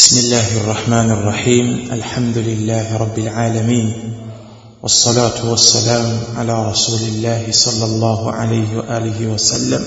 بسم الله الرحمن الرحيم. الحمد لله رب العالمين، والصلاة والسلام على رسول الله صلى الله عليه وآله وسلم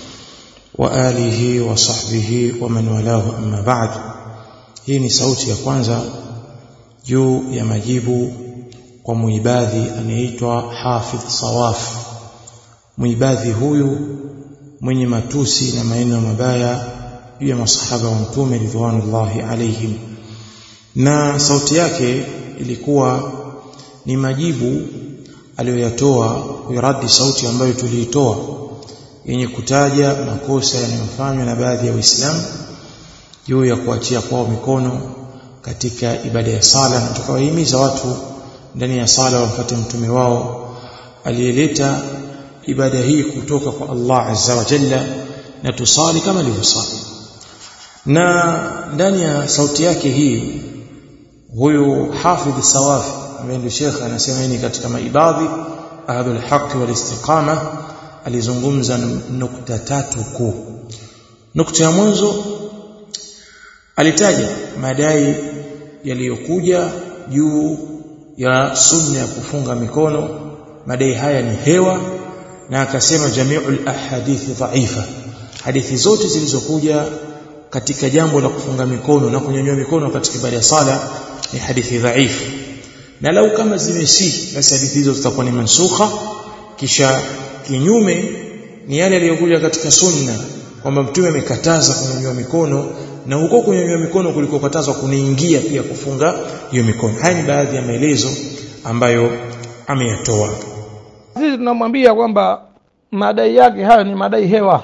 وآله وصحبه ومن والاه. أما بعد. Hii ni sauti ya kwanza juu ya majibu kwa muibadhi anaitwa Hafidh Sawaf. Muibadhi huyu mwenye matusi na maneno mabaya juu ya masahaba wa Mtume ridwanullahi alaihim, na sauti yake ilikuwa ni majibu aliyoyatoa kuiradi sauti ambayo tuliitoa yenye kutaja makosa yanayofanywa na baadhi ya Waislamu juu ya kuachia kwao mikono katika ibada ya sala, na tukawahimiza watu ndani ya sala wakati mtume wao aliyeleta ibada hii kutoka kwa Allah azza wa jalla, na tusali kama alivyosali. Na ndani ya sauti yake hii huyu Hafidh Sawaf ambaye ndio Sheikh anasema ni katika maibadhi ahlul haqq wal istiqama, alizungumza nukta tatu kuu. Nukta ya mwanzo alitaja madai yaliyokuja juu ya sunna ya kufunga mikono. Madai haya ni hewa, na akasema jami'ul ahadithi dhaifa, hadithi zote zilizokuja katika jambo la kufunga mikono na kunyanyua mikono katika ibada ya sala ni hadithi dhaifu, na lau kama zimesihi basi hadithi hizo zitakuwa ni mansukha. Kisha kinyume ni yale yaliyokuja katika sunna kwamba mtume amekataza kunyanyua mikono, na huko kunyanyua mikono kulikokatazwa kunaingia pia kufunga hiyo mikono. Haya ni baadhi ya maelezo ambayo ameyatoa. Sisi tunamwambia kwamba madai yake hayo ni madai hewa,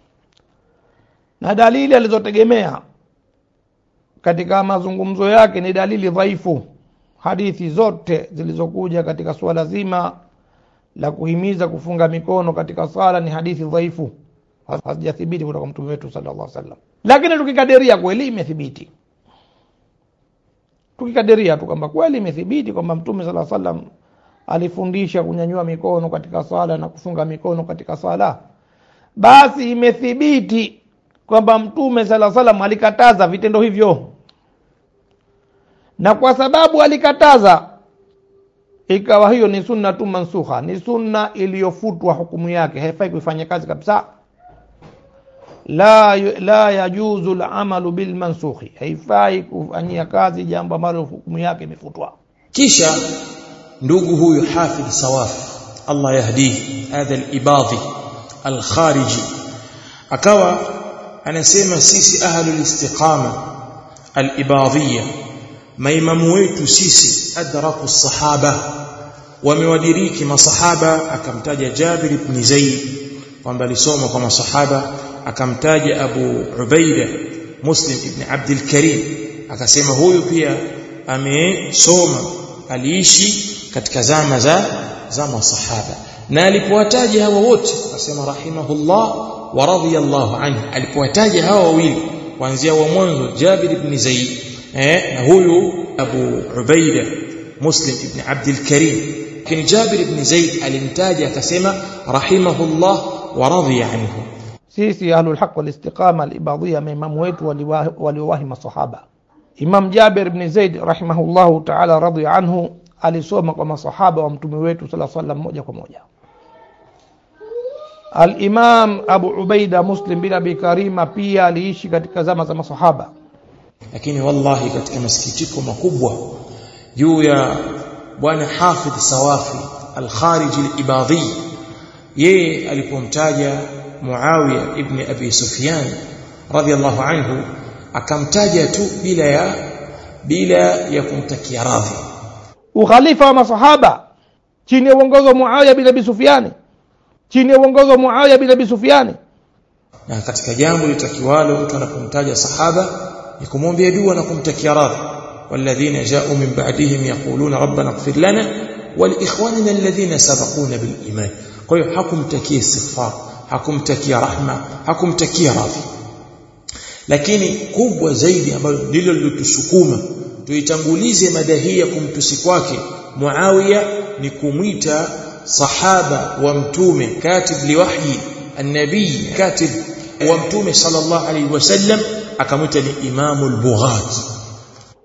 na dalili alizotegemea katika mazungumzo yake ni dalili dhaifu. Hadithi zote zilizokuja katika swala zima la kuhimiza kufunga mikono katika sala ni hadithi dhaifu, hazijathibiti kutoka mtume wetu sallallahu alaihi wasallam. Lakini tukikadiria kweli imethibiti, tukikadiria tu kwamba kweli imethibiti kwamba mtume sallallahu alaihi wasallam alifundisha kunyanyua mikono katika sala na kufunga mikono katika sala, basi imethibiti kwamba mtume sallallahu alaihi wasallam alikataza vitendo hivyo, na kwa sababu alikataza ikawa hiyo ni sunna tu mansukha, ni sunna iliyofutwa hukumu yake, haifai kuifanya kazi kabisa. La yajuzu al-amalu bil mansukhi, haifai kufanyia kazi jambo ambalo hukumu yake imefutwa. Kisha ndugu huyu Hafidh Sawaf Allah yahdihi, hadha al-ibadhi al-khariji, akawa anasema sisi ahlul istiqama al-ibadhiyya, maimamu wetu sisi adraku sahaba, wamewadiriki masahaba. Akamtaja Jabir ibn Zaid kwamba alisoma kwa masahaba, akamtaja Abu Ubaida Muslim ibn Abdul Karim, akasema huyu pia amesoma, aliishi katika zama za masahaba. Na alipowataja hawa wote akasema rahimahullah wa radiyallahu anhu. Alipowataja hawa wawili kuanzia wa mwanzo Jabir ibn Zaid na huyu Abu Ubaida Muslim ibn Abdul Karim, lakini Jabir ibn Zaid alimtaja akasema rahimahullah wa radiya anhu. Sisi ahlul haqq wal istiqama al-ibadhiyya, maimamu wetu waliwahi masahaba. Imam Jabir ibn Zaid rahimahullahu ta'ala radiya anhu alisoma kwa masahaba wa mtume wetu sallallahu alaihi wasallam moja kwa moja. Al-Imam Abu Ubaida Muslim bin Abi Karima pia aliishi katika zama za masahaba. Lakini wallahi katika masikitiko makubwa juu ya bwana Hafidh Sawafi al-Khariji al-Ibadhi, yeye alipomtaja Muawiya ibn Abi Sufyan radhiyallahu anhu akamtaja tu bila ya kumtakia radhi. Ukhalifa wa masahaba chini ya uongozi wa Muawiya bin Abi Sufyan, chini ya uongozi wa Muawiya bin Abi Sufyan. Na katika jambo litakiwalo mtu anapomtaja sahaba ni kumwombea dua na kumtakia radhi. Walladhina ja'u min ba'dihim yaquluna rabbana ighfir lana wa li ikhwanina alladhina sabaquna bil iman. Kwa hiyo hakumtakia istighfar, hakumtakia rahma, hakumtakia radhi. Lakini kubwa zaidi ambalo ndilo lilotusukuma tuitangulize mada hii ya kumtusi kwake Muawiya ni kumwita sahaba wa mtume katib liwahyi an-nabii, katib wa mtume sallallahu alayhi wasallam, akamwita ni imamul bughat,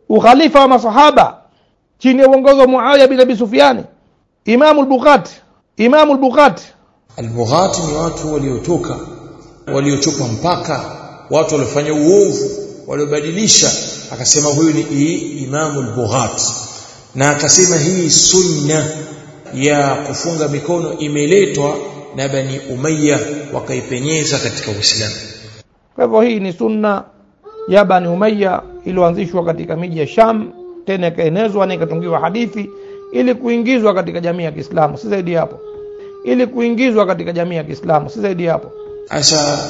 ukhalifa wa masahaba chini ya uongozi wa Muawiya bin Abi Sufyan. Imam al-Bukhari al-Bughati ni watu waliochupa mpaka, watu waliofanya uovu, waliobadilisha. Akasema huyu ni Imam al-Bughati, na akasema hii sunna ya kufunga mikono imeletwa na Bani Umayya, wakaipenyeza katika Uislamu. Kwa hivyo hii ni sunna ya Bani Umayya iliyoanzishwa katika miji ya Sham, tena ikaenezwa na ikatungiwa hadithi ili kuingizwa katika jamii ya Kiislamu, si zaidi hapo. Asa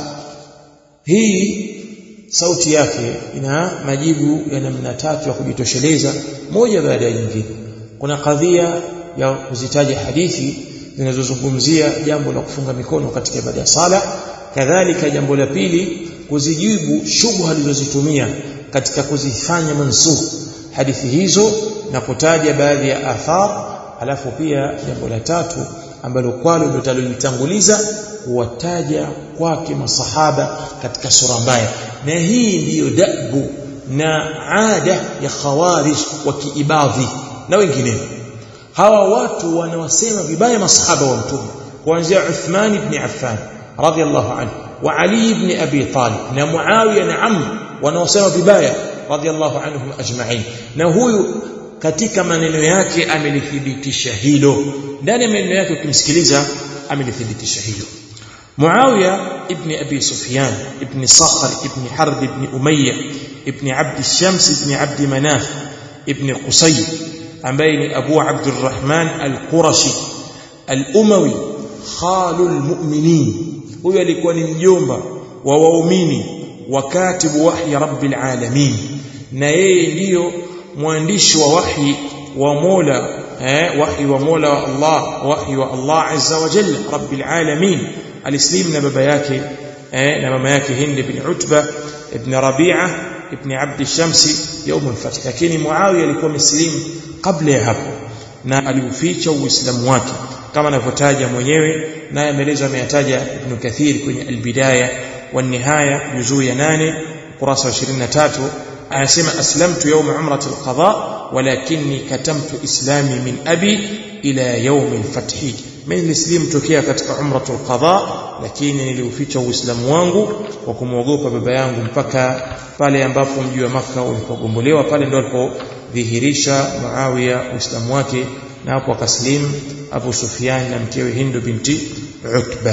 hii sauti yake ina majibu ya namna tatu ya kujitosheleza, moja baada ya nyingine. Kuna kadhia ya kuzitaja hadithi zinazozungumzia jambo la kufunga mikono katika ibada ya sala. Kadhalika jambo la pili, kuzijibu shubha alizozitumia katika kuzifanya mansukh hadithi hizo na kutaja baadhi ya athar. Alafu pia jambo la tatu ambalo kwalo ndio talolitanguliza, kuwataja kwake masahaba katika sura mbaya. Na hii ndiyo dabu na ada ya khawarij wa kiibadhi na wengineo. Hawa watu wanawasema vibaya masahaba wa Mtume, kuanzia Uthman ibn Affan radhiyallahu anhu wa Ali ibn Abi Talib na Muawiya na Amr, wanawasema vibaya radhiyallahu anhum ajma'in. Na huyu katika maneno yake amelithibitisha hilo, ndani ya maneno yake ukimsikiliza amelithibitisha hilo. Muawiya ibn Abi Sufyan ibn Sakhr ibn Harb ibn Umayya ibn Abd Shams ibn Abd Manaf ibn Qusay, ambaye ni Abu Abdurrahman al-Qurashi al-Umawi khalul mu'minin. Huyo alikuwa ni mjomba wa waumini wa katibu wahyi rabbil alamin, na yeye ndiyo mwandishi wa wahyi wa Mola, wahyi wa Mola wa Allah, wahyi wa Allah azza wa jalla rabbil alamin. Alislim na baba yake na mama yake Hind ibn Utba ibn Rabi'a ibn Abd Shams يوم الفتح. Lakini Muawiya alikuwa mslimu kabla ya hapo na aliuficha uislamu wake kama anavyotaja mwenyewe, naye ameeleza ameyataja Ibn Kathir kwenye al-Bidaya wa Nihaya juzuu ya 8 kurasa 23. Anasema aslamtu yawm umrat al-qada walakinni katamtu islami min abi ila yawm al-fath. Mimi nilislimu tokea katika umrat al-qada, lakini niliuficha uislamu wangu kwa kumwogopa baba yangu mpaka pale ambapo mji wa Makka ulipogombolewa. Pale ndio alipodhihirisha Muawiya uislamu wake, na hapo akaslimu Abu Sufyan na mkewe Hindu binti Utba.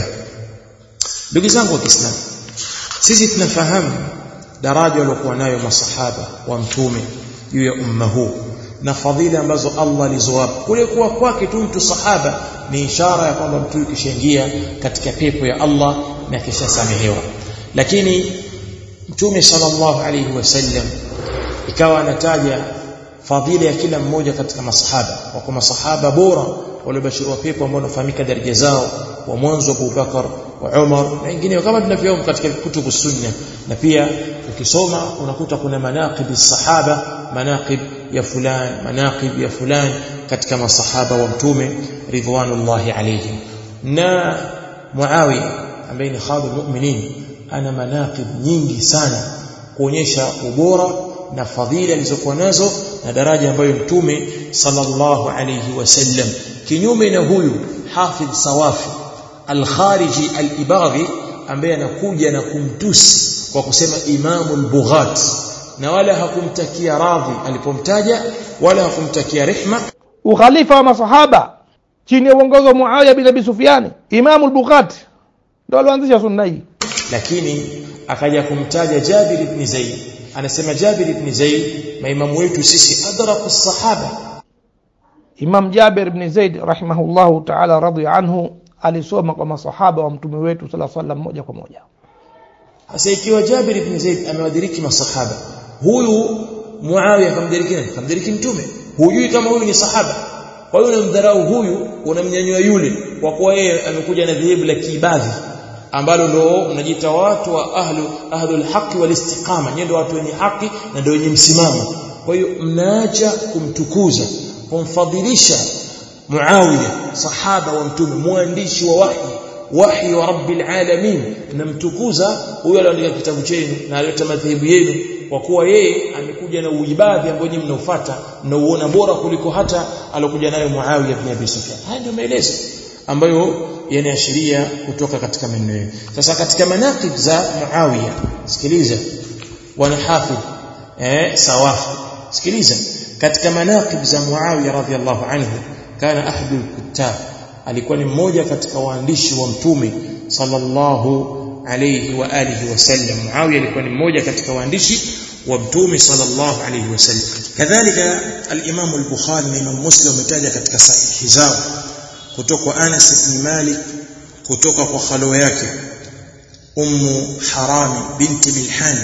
Ndugu zangu wa Kiislamu, sisi tunafahamu daraja waliokuwa nayo masahaba wa Mtume juu ya umma huu na fadhila ambazo Allah alizowapa. Kule kuwa kwake tu mtu sahaba ni ishara ya kwamba mtu kishaingia katika pepo ya Allah na kisha samehewa. Lakini Mtume sallallahu alayhi wasallam ikawa anataja fadhila ya kila mmoja katika masahaba. Wako masahaba bora waliobashiriwa pepo ambao wanafahamika daraja zao, wa mwanzo Abu Bakar wa Umar na wengine kama tunavyoona katika kutubu sunna. Na pia ukisoma unakuta kuna manaqib as-sahaba, manaqib ya fulan katika masahaba wa Mtume ridwanullahi alayhim. Na Muawiya ambaye ni khalul mu'minin ana manaqib nyingi sana kuonyesha ubora na fadhila alizokuwa nazo na daraja ambayo Mtume sallallahu alayhi wasallam. Kinyume na huyu Hafidh Sawafi al-Khariji al-Ibaghi ambaye anakuja na kumtusi kwa kusema Imamul Bughat, na wala hakumtakia radhi alipomtaja wala hakumtakia rehma. Ukhalifa wa masahaba chini ya uongozi wa Muawiya bin Abi Sufyan, Imamul Bughat ndio alianzisha sunna hii. Lakini akaja kumtaja Jabir ibn Zaid. Anasema Jabir ibn Zaid, maimamu wetu sisi adraku sahaba. Imam Jabir ibn Zaid rahimahullahu ta'ala radhi anhu alisoma kwa masahaba wa Mtume wetu sallallahu alayhi wasallam moja kwa moja. Sasa ikiwa Jabir ibn Zaid amewadiriki masahaba, huyu Muawiya kamdiriki nani? Kamdiriki Mtume. Hujui kama huyu ni sahaba. Kwa hiyo unamdharau huyu, unamnyanyua yule kwa kuwa yeye amekuja na dhehebu la kiibadhi ambalo ndio unajiita watu wa ahlul haqi wal istiqama, ndio watu wenye haki na ndio wenye msimamo. Kwa hiyo mnaacha kumtukuza, kumfadhilisha Muawiya sahaba wa Mtume, mwandishi wa wahi, wahyi wa rabbil alamin, namtukuza huyo aliandika kitabu chenu na alileta madhehebu yenu, kwa kuwa yeye amekuja na uibadhi ambao nyinyi mnaofuata mnauona bora kuliko hata alokuja nayo Muawiya ibn Abi Sufyan. Haya ndio maelezo ambayo yanaashiria kutoka katika maneno. Sasa katika manaqib za Muawiya, sikiliza wana hafidh Sawafi, sikiliza katika manaqib za Muawiya radhiyallahu anhu, kana ahadul kuttab, alikuwa ni mmoja katika waandishi wa mtume sallallahu alayhi wa alihi wasallam. Muawiya alikuwa ni mmoja katika waandishi wa mtume sallallahu alayhi wasallam. Kadhalika al-Imam al-Bukhari na Imam Muslim wametaja katika sahihi zao kutoka kwa Anas ibn Malik kutoka kwa khalo yake Ummu Harami binti Milhan,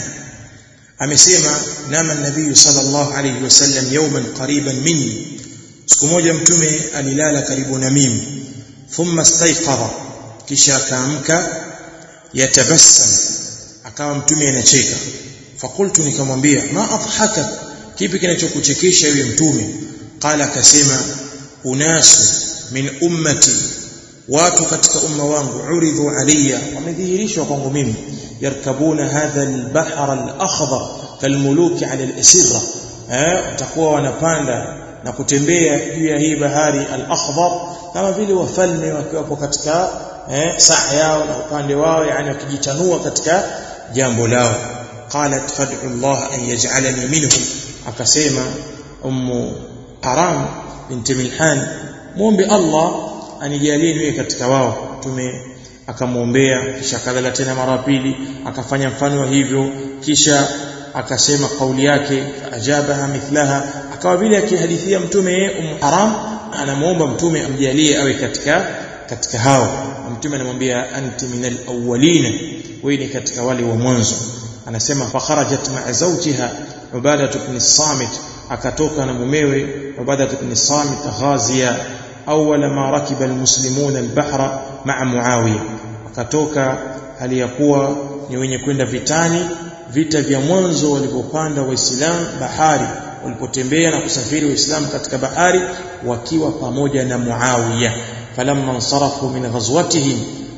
amesema nama nabii sallallahu alayhi wasallam yawman qariban minni, siku moja mtume alilala karibu na mimi, thumma istayqadha, kisha akaamka, yatabassam, akawa mtume anacheka. Fakultu, nikamwambia ma adhaka, kipi kinachokuchekesha wewe mtume? Qala, akasema unasu min ummati, watu katika umma wangu, uridhu alayya, wamedhihirishwa kwangu mimi, yarkabuna hadha al-bahr al-akhdar kalmuluki ala al-asirra, watakuwa wanapanda na kutembea juu ya hii bahari al-akhdar kama vile wafalme wakiwapo katika saa yao na upande wao, yani wakijichanua katika jambo lao. Qalat fad'u Allah an yaj'alani minhum, akasema Ummu Haram binti Milhan, muombe Allah anijalie niwe katika wao. Mtume akamuombea, kisha kadhala tena mara pili, akafanya mfano wa hivyo, kisha akasema kauli yake, ajabaha mithlaha, akawa vile akihadithia mtume Ummu Haram anamuomba mtume amjalie awe katika hao. Mtume anamwambia anti minal awwalina, wewe ni katika wale wa mwanzo. Anasema fa kharajat ma'a zawjiha Ubadah ibn Samit, akatoka na mumewe Ubadah ibn Samit ghaziya awwala ma rakiba almuslimuna albahra ma'a Muawiya, akatoka hali ya kuwa ni wenye kwenda vitani, vita vya mwanzo walipopanda waislamu bahari, walipotembea na kusafiri waislamu katika bahari wakiwa pamoja na Muawiya. Falamma ansarafu min ghazwatihim,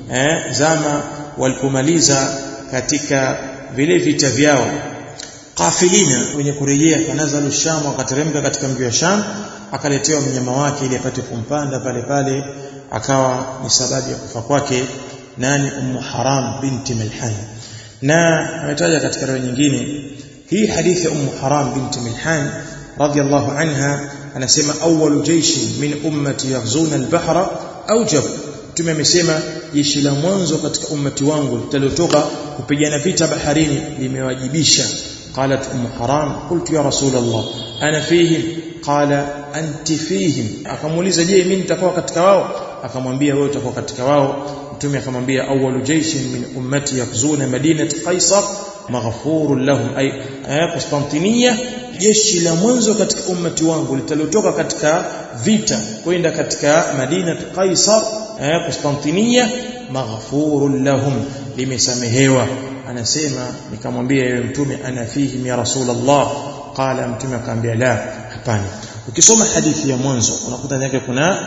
zama walipomaliza katika vile vita vyao, qafilina, wenye kurejea, kanazalu Sham, akateremka katika mji wa Sham, akaletewa mnyama wake ili apate kumpanda pale pale, akawa ni sababu ya kufa kwake nani? Ummu Haram binti Milhan. Na ametaja katika riwaya nyingine hii hadithi ya Ummu Haram binti Milhan radhiyallahu anha, anasema awwalu jayshin min ummati yaghzuna al-bahra awjab, mtume amesema jeshi la mwanzo katika ummati wangu litalotoka kupigana vita baharini limewajibisha. Qalat Ummu Haram, qultu ya Rasul Allah ana fihim? Qala anti fihim. Akamuuliza, je, mimi nitakuwa katika wao? Akamwambia wewe utakuwa katika wao. Mtume akamwambia awwalu jayshin min ummati yaghzuna madinat Qaisar maghfurun lahum, ay Konstantinia, jeshi la mwanzo katika ummati wangu litalotoka katika vita kwenda katika Madinat Qaisar Konstantinia, maghfurun lahum, limesamehewa. Anasema nikamwambia yeye mtume ana fihi ya Rasulullah? Qala, mtume akamwambia la, hapana. Ukisoma hadithi ya mwanzo unakuta ndani yake kuna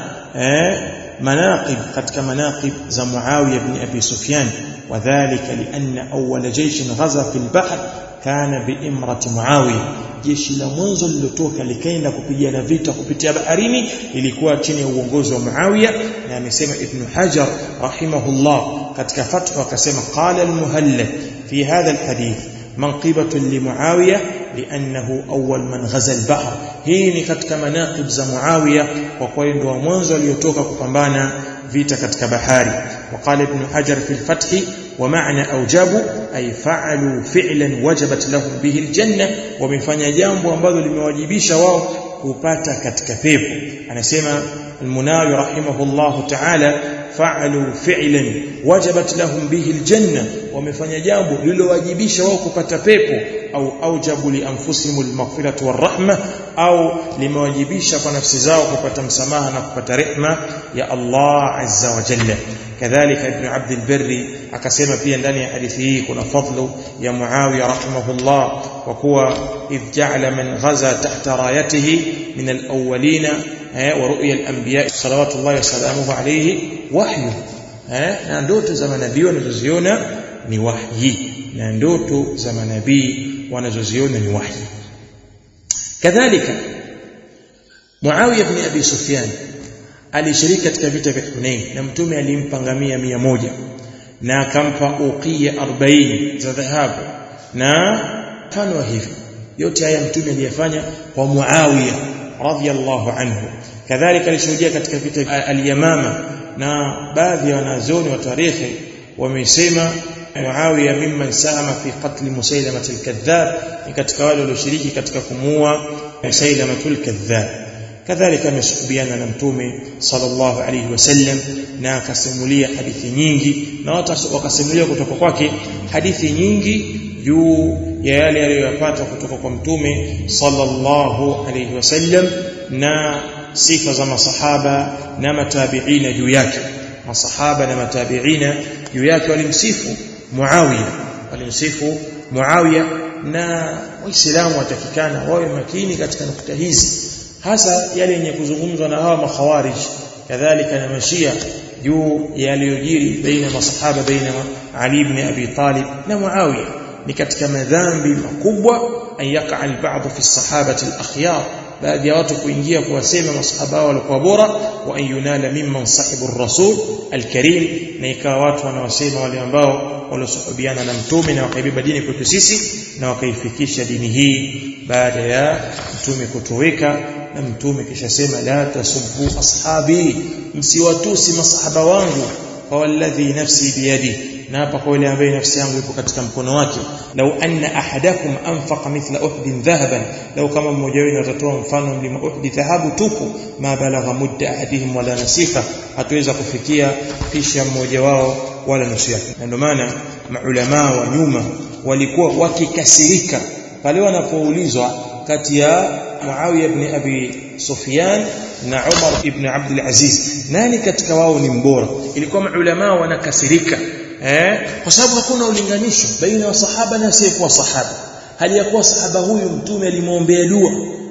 manaqib katika manaqib za Muawiya ibn Abi Sufyan, wadhālika lianna awwala jayshin ghaza fil bahr kana biimrati Muawiya, jeshi la mwanzo lilotoka likaenda kupigana vita kupitia baharini ilikuwa chini ya uongozi wa Muawiya. Na amesema Ibn Hajar rahimahullah katika Fath, akasema qala al-Muhallab fi hadha al-hadith manqibatun li Muawiya liannahu awwal man ghaza al-bahr, hii ni katika manaqib za Muawiya kwa kuwa ndio wa mwanzo aliyotoka kupambana vita katika bahari. وقال ابن حجر في الفتح ومعنى أوجبوا أي فعلوا فعلا وجبت لهم به الجنة, ومفanya jambo ambalo limewajibisha wao kupata katika pepo. Anasema al-Munawi rahimahullahu ta'ala fa'alu fi'lan wajabat lahum bihi al-janna, wamefanya jambo lililowajibisha wao kupata pepo, au aujabu li anfusihim al-maghfiratu war-rahma, au limewajibisha kwa nafsi zao kupata msamaha na kupata rehema ya Allah azza wa jalla. Kadhalika Ibn Abd al-Barri akasema pia ndani ya hadithi hii kuna fadlu ya Muawiya rahimahullah, kwa kuwa idh ja'ala man ghaza tahta rayatihi min al-awwalina wa ru'ya al-anbiya salawatullahi wa salamuhu alayhi wahyu, na ndoto za manabii wanazoziona ni wahyi, na ndoto za manabii wanazoziona ni wahyi. Kadhalika Muawiya ibn Abi Sufyan alishiriki katika vita vya Hunain, na mtume alimpa ngamia 100 na akampa uqiya 40 za dhahabu na kano hivi. Yote haya mtume aliyafanya kwa Muawiya radhiyallahu anhu. Kadhalika alishuhudia katika vita al-Yamama, na baadhi ya wanazuoni wa tarikhi wamesema Muawiya mimman sahama fi qatl Musailama al-Kadhdhab, ni katika wale walioshiriki katika kumuua Musailama al-Kadhdhab. Kadhalika amesuhubiana na mtume sallallahu alayhi wasallam, na akasimulia hadithi nyingi, na watu wakasimulia kutoka kwake hadithi nyingi juu ya yale aliyopata kutoka kwa mtume sallallahu alayhi wasallam, na sifa za masahaba na matabiina juu yake. Masahaba na matabiina juu yake walimsifu Muawiya, na Waislamu watakikana wawe makini katika nukta hizi, hasa yale yenye kuzungumzwa na hawa makhawarij kadhalika na mashia juu yaliyojiri baina masahaba, baina Ali ibn Abi Talib na Muawiya. Ni katika madhambi makubwa an yaqa al-ba'd fi as-sahabati al-akhyar, baadhi ya watu kuingia kuwasema masahaba walikuwa bora, wa an yunala mimman sahibu ar-rasul al-karim, na ikawa watu wanawasema wale ambao waliosuhubiana na mtume na wakaibeba dini kwetu sisi na wakaifikisha dini hii baada ya mtume kutoweka. Na mtume kisha sema la tasubbu ashabi, msiwatusi masahaba wangu, fa walladhi nafsi biyadi, na hapa kwa yule ambaye nafsi yangu ipo katika mkono wake, law anna ahadakum anfaqa mithla Uhud dhahaban, law kama mmoja wenu atatoa mfano mlima Uhud dhahabu tupu, ma balagha mudda ahadihim wala nasifa, hatuweza kufikia kisha mmoja wao wala nusu yake. Na ndio maana maulama wa nyuma walikuwa wakikasirika pale wanapoulizwa kati ya Muawiya ibn Abi Sufyan na Umar ibn Abdul Aziz nani katika wao ni mbora. Ilikuwa maulama wanakasirika kwa sababu hakuna ulinganisho baina ya sahaba na asiyekuwa sahaba. Hali ya kuwa sahaba huyu mtume alimwombea dua,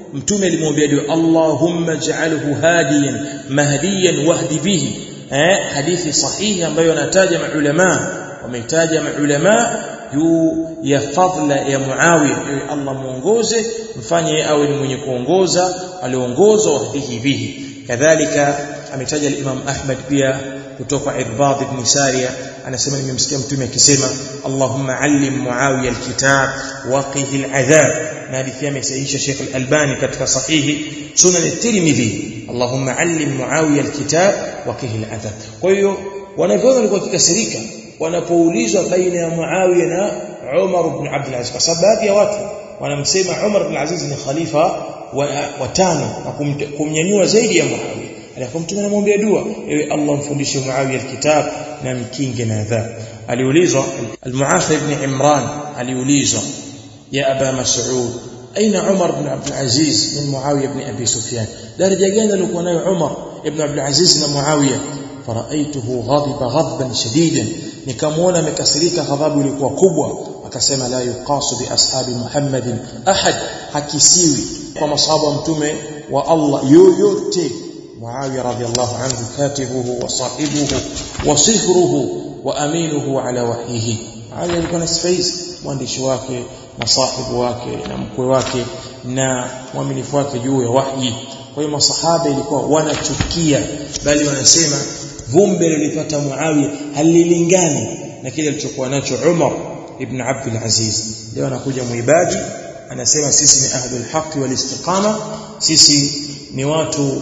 Allahumma ij'alhu hadiyan mahdiyan wahdi bihi. Hadithi sahihi ambayo anataja maulama, wametaja maulama juu ya fadla ya Muawiya, Allah muongoze, mfanye awe ni mwenye kuongoza, aliongoza wahdihi bihi. Kadhalika ametaja al-Imam Ahmad pia kutoka Irbad ibn Sariya, anasema nimemsikia mtume akisema Allahumma allim Muawiya alkitab waqihi aladhab, na hadithi amesahihisha Sheikh al-Albani katika sahihi Sunan at-Tirmidhi, Allahumma allim Muawiya alkitab waqihi aladhab. Kwa hiyo wanavyona walikuwa kikasirika wanapoulizwa baina ya Muawiya na Umar ibn Abdul Aziz, kwa sababu baadhi ya watu wanamsema Umar ibn Aziz ni khalifa wa tano na kumnyanyua zaidi ya Muawiya. Alafu mtume anamwambia dua, ewe Allah mfundishe Muawiya alkitab na mkinge na adhabu. Aliulizwa al-Mu'afa ibn Imran, aliulizwa ya Aba Mas'ud aina Umar ibn Abdul Aziz min Muawiya ibn Abi Sufyan, daraja gani alikuwa nayo Umar ibn Abdul Aziz na Muawiya? Faraaituhu ghadiba ghadban shadidan, nikamwona amekasirika ghadhabu ilikuwa kubwa. Akasema la yuqasu bi ashabi Muhammadin ahad, hakisiwi kwa masahaba mtume wa Allah yoyote. Muawiya radhiyallahu anhu katibuhu wa sahibuhu wa sihruhu wa aminuhu ala wahyihi. Muawiya alikuwa na sifa hizi, mwandishi wake na sahibu wake na mkwe wake na mwaminifu wake juu ya wahyi. Kwa hiyo masahaba ilikuwa wanachukia, bali wanasema vumbi lilipata Muawiya halilingani na kile alichokuwa nacho Umar ibn Abdul Aziz. Leo anakuja muibadi anasema sisi ni ahlul haqq wal istiqama, sisi ni watu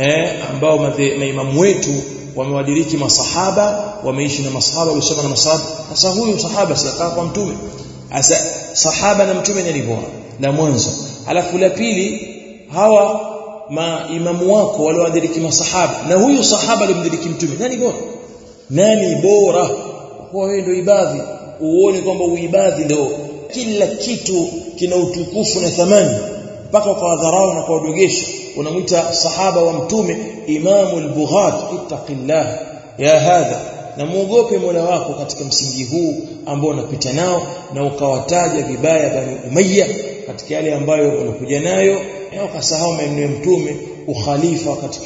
ambao maimamu wetu wamewadiriki masahaba, wameishi na masahaba, walisoma na masahaba. Sasa huyu sahaba sasa kwa mtume, sasa sahaba na mtume ni bora la mwanzo, alafu la pili hawa maimamu wako waliowadiriki masahaba na huyu sahaba aliyomdiriki mtume, nani bora? Kwa wewe ndio ibadhi, uone kwamba uibadhi ndio kila kitu kina utukufu na thamani, mpaka kwa dharau na kwa dogesha unamuita sahaba wa mtume imamul bughat. Ittaqillah ya hadha, na muogope Mola wako katika msingi huu ambao unapita nao, na ukawataja vibaya Bani Umayya katika yale ambayo wanakuja nayo, na ukasahau maneno ya mtume ukhalifa katika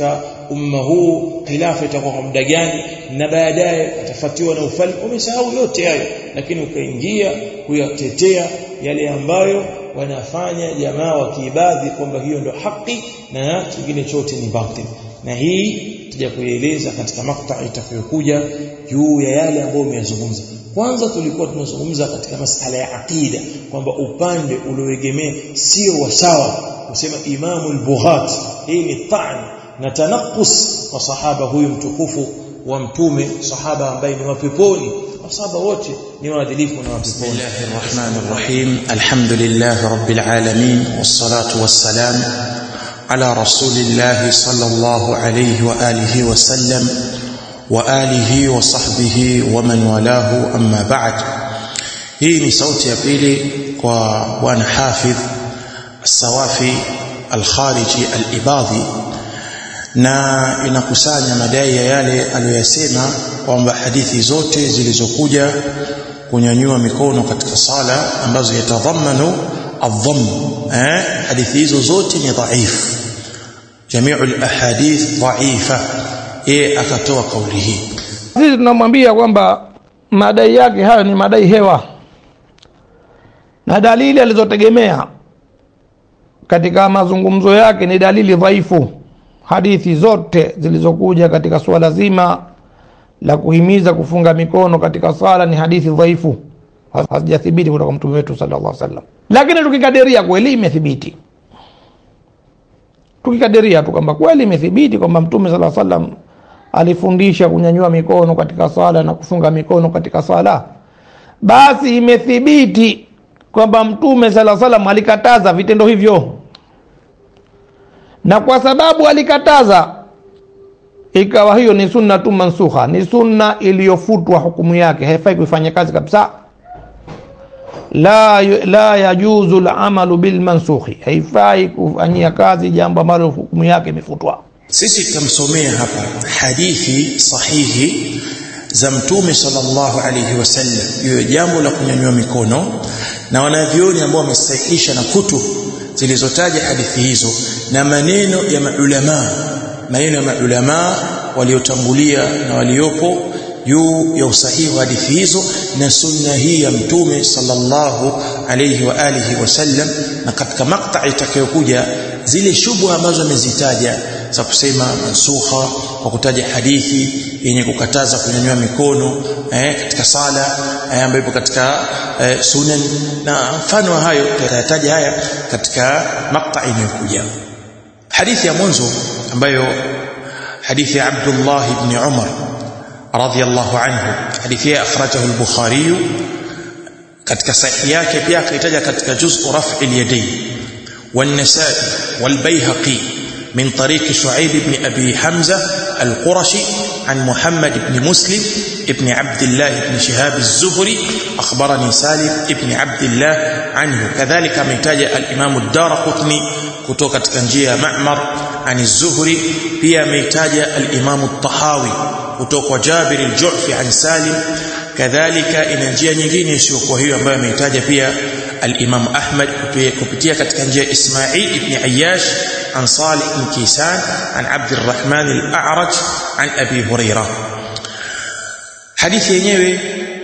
umma huu khilafa itakuwa kwa muda gani, na baadaye atafuatiwa na ufalme. Umesahau yote hayo, lakini ukaingia kuyatetea yale ambayo wanafanya jamaa wa kiibadhi kwamba hiyo ndio haki na kingine chote ni batil. Na hii tutaja kueleza katika makta itakayokuja juu ya yale ambayo umeyazungumza. Kwanza tulikuwa tunazungumza katika masala ya aqida kwamba upande ulioegemea sio wasawa, kusema Imamu al-Bughat hii ni ta'an na tanaqus kwa sahaba huyu mtukufu wa mtume, sahaba ambaye ni wapeponi, sahaba wote ni waadilifu na wapeponi. Bismillahir Rahmanir Rahim. Alhamdulillahi Rabbil Alamin, wassalatu wassalam ala Rasulillah sallallahu alayhi wa alihi wa sallam wa alihi wa sahbihi wa man walahu, amma ba'd. Hii ni sauti ya pili kwa bwana Hafidh As-Sawafi Al-Khariji Al-Ibadhi, na inakusanya madai ya yale aliyosema kwamba hadithi zote zilizokuja kunyanyua mikono katika sala ambazo yatadhamanu adh-dhamm, hadithi hizo zote ni dhaifu, jami'ul ahadith dhaifa. Akatoa kauli hii. Sisi tunamwambia kwamba madai yake hayo ni madai hewa, na dalili alizotegemea katika mazungumzo yake ni dalili dhaifu. Hadithi zote zilizokuja katika swala zima la kuhimiza kufunga mikono katika sala ni hadithi dhaifu, hazijathibiti kutoka mtume wetu sallallahu alaihi wasallam. Lakini tukikadiria kweli imethibiti, tukikadiria tu kwamba kweli imethibiti kwamba mtume sallallahu alaihi wasallam alifundisha kunyanyua mikono katika sala na kufunga mikono katika sala, basi imethibiti kwamba mtume sallallahu alaihi wasallam alikataza vitendo hivyo, na kwa sababu alikataza ikawa hiyo ni sunna tu mansukha, ni sunna iliyofutwa hukumu yake, haifai kuifanya kazi kabisa. La yajuzu al-amalu bil mansukhi, haifai kufanyia kazi jambo ambalo hukumu yake imefutwa. Sisi tutamsomea hapa hadithi sahihi za mtume sallallahu alayhi wasallam hiyo jambo la kunyanyua mikono, na wanavyoni ambao wamesahihisha na kutubu zilizotaja hadithi hizo, na maneno ya maulama waliotangulia na waliopo juu ya usahihi wa hadithi hizo na sunna hii ya mtume sallallahu alayhi wa alihi wasallam. Na katika makta itakayokuja zile shubha ambazo amezitaja za kusema mansukha kwa kutaja hadithi yenye kukataza kunyanyua mikono katika sala ambayo katika sunan na mfano hayo, tutataja haya katika makta inayokuja. Hadithi ya mwanzo ambayo hadithi ya Abdullah ibn Umar radhiyallahu anhu, hadithi akhrajahu al-Bukhari katika sahihi yake, pia akaitaja katika juz'u raf'i al-yadayn wan-Nasa'i wal-Bayhaqi من طريق شعيب بن أبي حمزة القرشي عن محمد بن مسلم ابن عبد الله بن شهاب الزهري أخبرني سالم ابن عبد الله عنه. كذلك ميتاج الإمام الدارقطني كتوكة كنجية معمر عن الزهري، بيا ميتاج الإمام الطحاوي كتوكة جابر الجعفي عن سالم. كذلك إنجية نجين يسوق وهي ما ميتاج بيا الإمام أحمد كبتية كنجية إسماعيل ابن عياش عن صالح بن كيسان عن عبد الرحمن الأعرج عن أبي هريرة. حديث yenyewe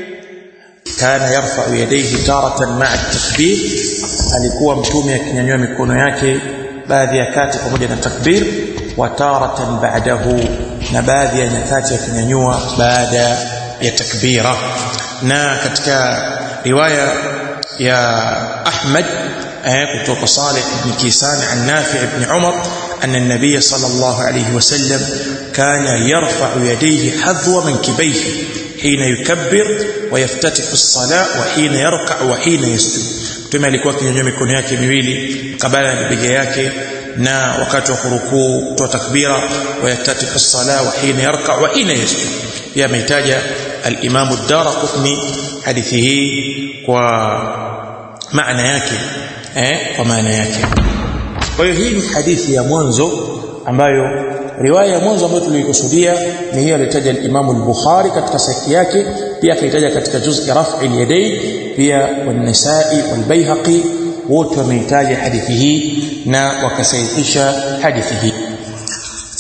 kana yarfa'u yadayhi taratan ma'a at-takbir, alikuwa mtume akinyanyua mikono yake baadhi ya kati pamoja na takbir, wa taratan ba'dahu, na baadhi ya nyakati akinyanyua baada ya takbira. Na katika riwaya ya Ahmad kutoka Salih ibn Kisan an Nafi' ibn Umar أن النبي صلى الله عليه وسلم كان يرفع يديه حذو منكبيه حين يكبر ويفتتح الصلاة وحين يركع وحين يسجد. Mtume alikuwa akinyanyua mikono yake miwili kabla ya bega yake na wakati wa kurukuu, kutoa takbira, ويفتتح الصلاة وحين يركع وحين يسجد. Pia ametaja al-Imam ad-Darqutni hadithi hii kwa maana yake, kwa maana yake. Kwa hiyo hii ni hadithi ya mwanzo ambayo riwaya ya mwanzo ambayo tulikusudia ni hiyo alitaja al-Imam al-Bukhari katika sahihi yake, pia akaitaja katika juz'i raf'i al-yadayn, pia wan-Nasa'i wal-Bayhaqi wote wameitaja hadithi hii na wakasahihisha hadithi hii.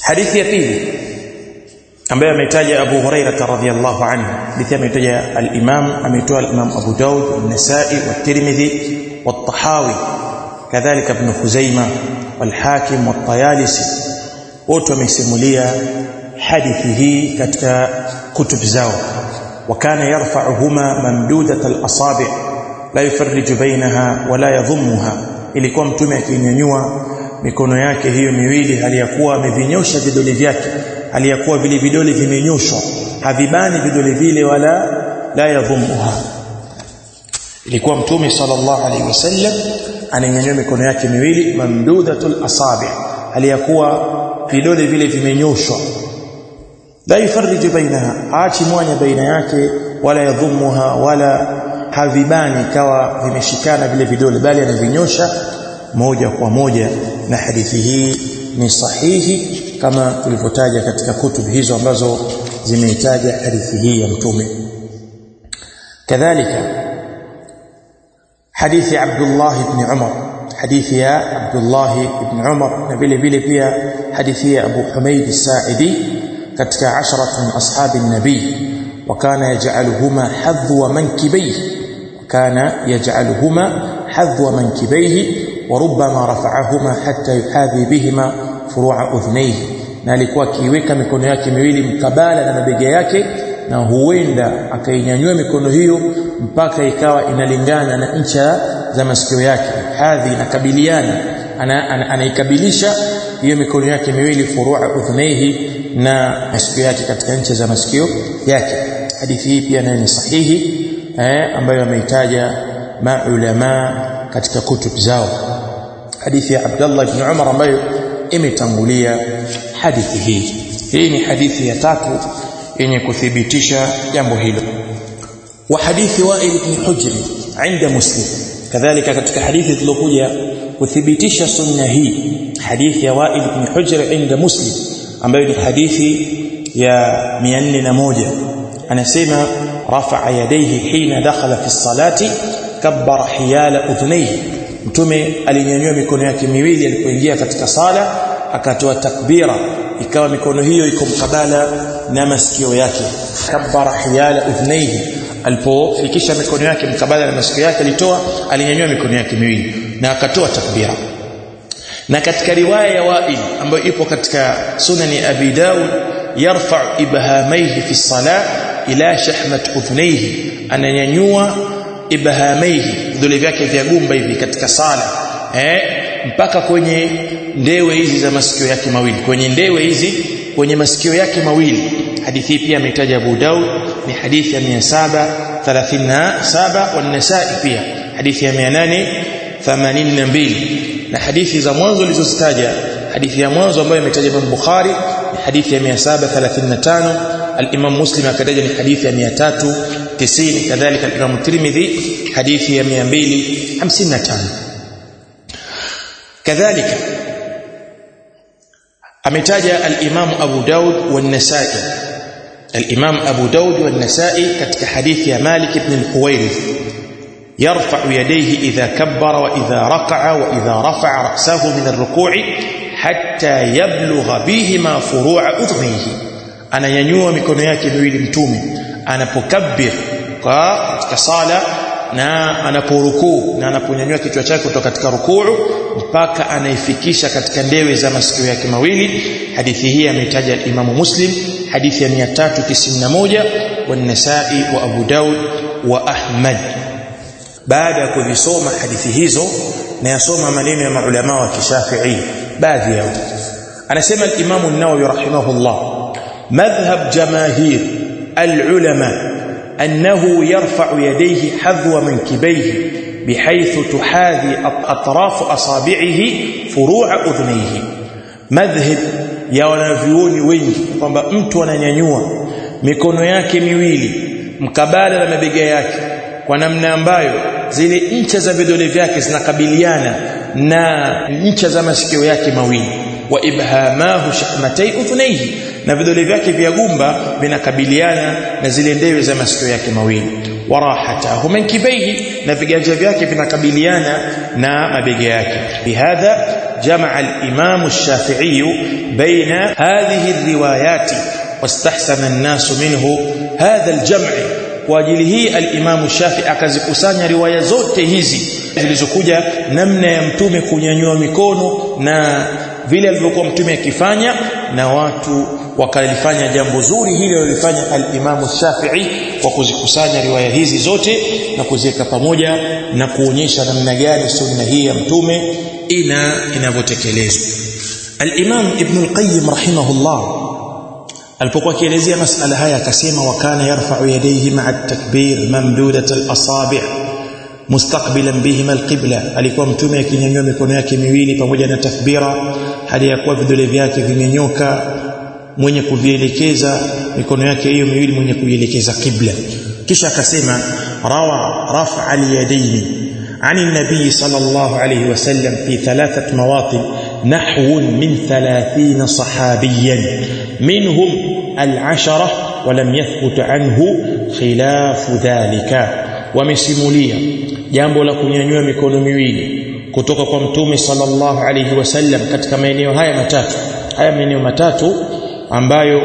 hadithi ya pili ambaye ametaja Abu Hurairah radhiyallahu anhu, hadithi ametaja al-Imam, ametoa al-Imam Abu Daud, an-Nasa'i, wat-Tirmidhi, wat-Tahawi, kadhalika Ibn Khuzaimah, wal-Hakim, wat-Tayalisi, wote wamesimulia hadithi hii katika kutub zao. وكان يرفعهما ممدودة الأصابع لا يفرج بينها ولا يضمها. ilikuwa mtume akinyanyua mikono yake hiyo miwili hali ya kuwa amevinyosha vidole vyake, hali ya kuwa vile vidole vimenyoshwa, havibani vidole vile wala la yadhumuha. ilikuwa mtume sallallahu alaihi wasallam ananyanyua mikono yake miwili mamdudatul asabi', hali ya kuwa vidole vile vimenyoshwa, la yufarriju bainaha, aachi mwanya baina yake, wala yadhumuha, wala havibani kawa vimeshikana vile vidole, bali anavinyosha moja kwa moja. Na hadithi hii ni sahihi kama tulivyotaja katika kutub hizo ambazo zimeitaja hadithi hii ya mtume. kadhalika hadithi Abdullah ibn Umar, hadithi ya Abdullah ibn Umar, na vile vile pia hadithi ya Abu Humayd as-Sa'idi katika 10 min ashabi an-nabi, وكان يجعلهما حذو منكبيه، وكان يجعلهما حذو منكبيه وربما رفعهما حتى يحاذي بهما فروع اذنيه. na alikuwa akiweka mikono yake miwili mkabala na mabega yake, na huenda akainyanyua mikono hiyo mpaka ikawa inalingana na ncha za masikio yake. Hadhi inakabiliana, anaikabilisha hiyo mikono yake miwili furua udhnaihi, na masikio yake katika ncha za masikio yake. hadithi hii pia ni sahihi ambayo ameitaja maulama katika kutub zao. hadithi ya Abdullah ibn Umar ambayo imetangulia hadithi hii. Hii ni hadithi ya tatu yenye kuthibitisha jambo hilo. wa hadithi Wa'il ibn Hujr inda Muslim, kadhalika katika hadithi zilizokuja kuthibitisha sunna hii, hadithi ya Wa'il ibn Hujr inda Muslim ambayo ni hadithi ya 401. anasema rafa'a yadayhi hina dakhala fi salati kabbara hiyala udhnayhi, mtume alinyanyua mikono yake miwili alipoingia katika sala, akatoa takbira, ikawa mikono hiyo iko mkabala na masikio yake. kabbara hiyala udhnayhi, alipofikisha mikono yake mkabala na masikio yake alinyanyua mikono yake miwili na akatoa takbira. na katika riwaya ya Wa'il ambayo ipo katika sunani Abi Daud, yarfa' ibhamayhi fi salat ila shahmat udhnayhi, ananyanyua ibhamayhi, vidole vyake vya gumba hivi katika sala mpaka kwenye ndewe hizi za masikio yake mawili, kwenye ndewe hizi kwenye masikio yake mawili. hadithi hii pia ametaja Abu Daud, ni hadithi ya 737, wa Nasa'i pia hadithi ya 882. na hadithi za mwanzo zilizozitaja, hadithi ya mwanzo ambayo imetaja Imam Bukhari ni hadithi ya 735, al-Imam Muslim akataja ni hadithi ya 390, kadhalika al-Imam Tirmidhi hadithi ya 255. kadhalika ametaja al-Imam Abu Daud wa Nasa'i, al-Imam Abu Daud wa Nasa'i katika hadithi ya Malik ibn al-Huwairith, يرفع يديه إذا كبر وإذا ركع وإذا رفع رأسه من الركوع حتى يبلغ بهما فروع أذنيه. أنا ينيو mikono yake miwili mtume anapokabbir katika sala na anaporukuu na anaponyanyua kichwa chake kutoka katika rukuu mpaka anaifikisha katika ndewe za masikio yake mawili. hadithi hii ametaja Imam Muslim hadithi ya 391, wa Nasa'i wa Abu Daud wa Ahmad. baada ya kuvisoma hadithi hizo na yasoma maneno ya maulama wa Kishafi'i baadhi yao, anasema al-Imam an-Nawawi rahimahullah, madhhab jamaahir al-ulama annahu yarfa'u yadayhi hadwa mankibayhi bihaythu tuhadhi atraf asabi'ihi furu'a udhnayhi. madhhab ya wanavyuoni wengi kwamba mtu ananyanyua mikono yake miwili mkabala na mabega yake kwa namna ambayo zile ncha za vidole vyake zinakabiliana na ncha za masikio yake mawili, wa ibhamahu shahmatay udhnayhi, na vidole vyake vya gumba vinakabiliana na zile ndewe za masikio yake mawili, wa rahatahu mankibayhi, na viganja vyake vinakabiliana na mabega yake. Bihadha جمع الإمام الشافعي بين هذه الروايات واستحسن الناس منه هذا الجمع. Kwa ajili hii al-Imam Shafi'i akazikusanya riwaya zote hizi zilizokuja namna ya mtume kunyanyua mikono na vile alivyokuwa mtume akifanya, na watu wakalifanya jambo zuri hili walifanya al-Imam Shafi'i kwa kuzikusanya riwaya hizi zote na kuziweka pamoja na kuonyesha namna gani sunna hii ya mtume inavyotekelezwa. Al-Imam Ibn al-Qayyim rahimahullah alipokuwa akielezea masala haya akasema, wa kana yarfa'u yadayhi ma'a at-takbir mamdudat al-asabi' mustaqbilan bihima al-qibla, alikuwa mtume akinyanyua mikono yake miwili pamoja na takbira hadi yakuwa vidole vyake vimenyoka, mwenye kuvielekeza mikono yake hiyo miwili mwenye kuielekeza qibla. Kisha akasema, rawa raf'a al-yadayn عن النبي صلى الله عليه وسلم في 3 مواطن نحو من 30 صحابيا منهم 10 ولم يثبت عنه خلاف ذلك. ومسموليا jambo la kunyanyua mikono miwili kutoka kwa mtume sallallahu alayhi wasallam katika maeneo haya matatu ambayo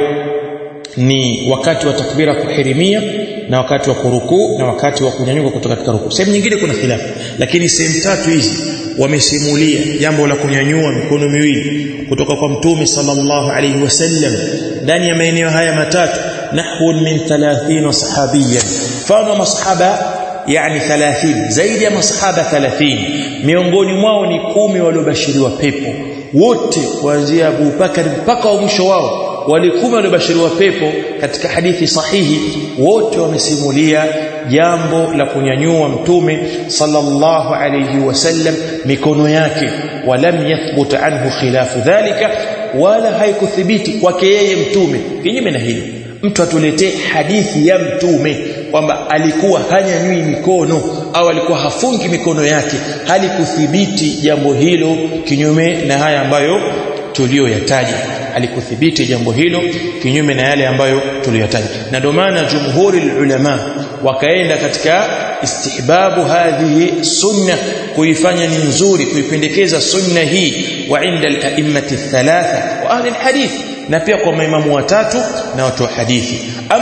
ni wakati wa takbira kuhirimia na wakati wa kurukuu na wakati wa kunyanyuka kutoka katika rukuu. Sehemu nyingine kuna khilafu, lakini sehemu tatu hizi wamesimulia jambo la kunyanyua mikono miwili kutoka kwa mtume sallallahu alayhi wasallam ndani ya maeneo haya matatu nahwun min 30 sahabiyan, fana masahaba yani 30, zaidi ya masahaba 30, miongoni mwao ni 10 waliobashiriwa pepo, wote kuanzia Abu Bakar mpaka wa mwisho wao walikuwa waliobashiriwa pepo. Katika hadithi sahihi wote wamesimulia jambo la kunyanyua mtume sallallahu alayhi wasallam mikono yake, walam yathbut anhu khilafu dhalika, wala haikuthibiti kwake yeye mtume kinyume na hilo. Mtu atuletee hadithi ya mtume kwamba alikuwa hanyanyui mikono au alikuwa hafungi mikono yake, halikuthibiti jambo hilo kinyume na haya ambayo tuliyoyataja. Alikuthibiti jambo hilo kinyume na yale ambayo tuliyotaja, na ndio maana jumhuri ulama wakaenda katika istihbabu hadhihi sunna, kuifanya ni nzuri, kuipendekeza sunna hii, wa inda al-a'immati thalatha wa ahli al-hadith, na pia kwa maimamu watatu na watu wa hadithi.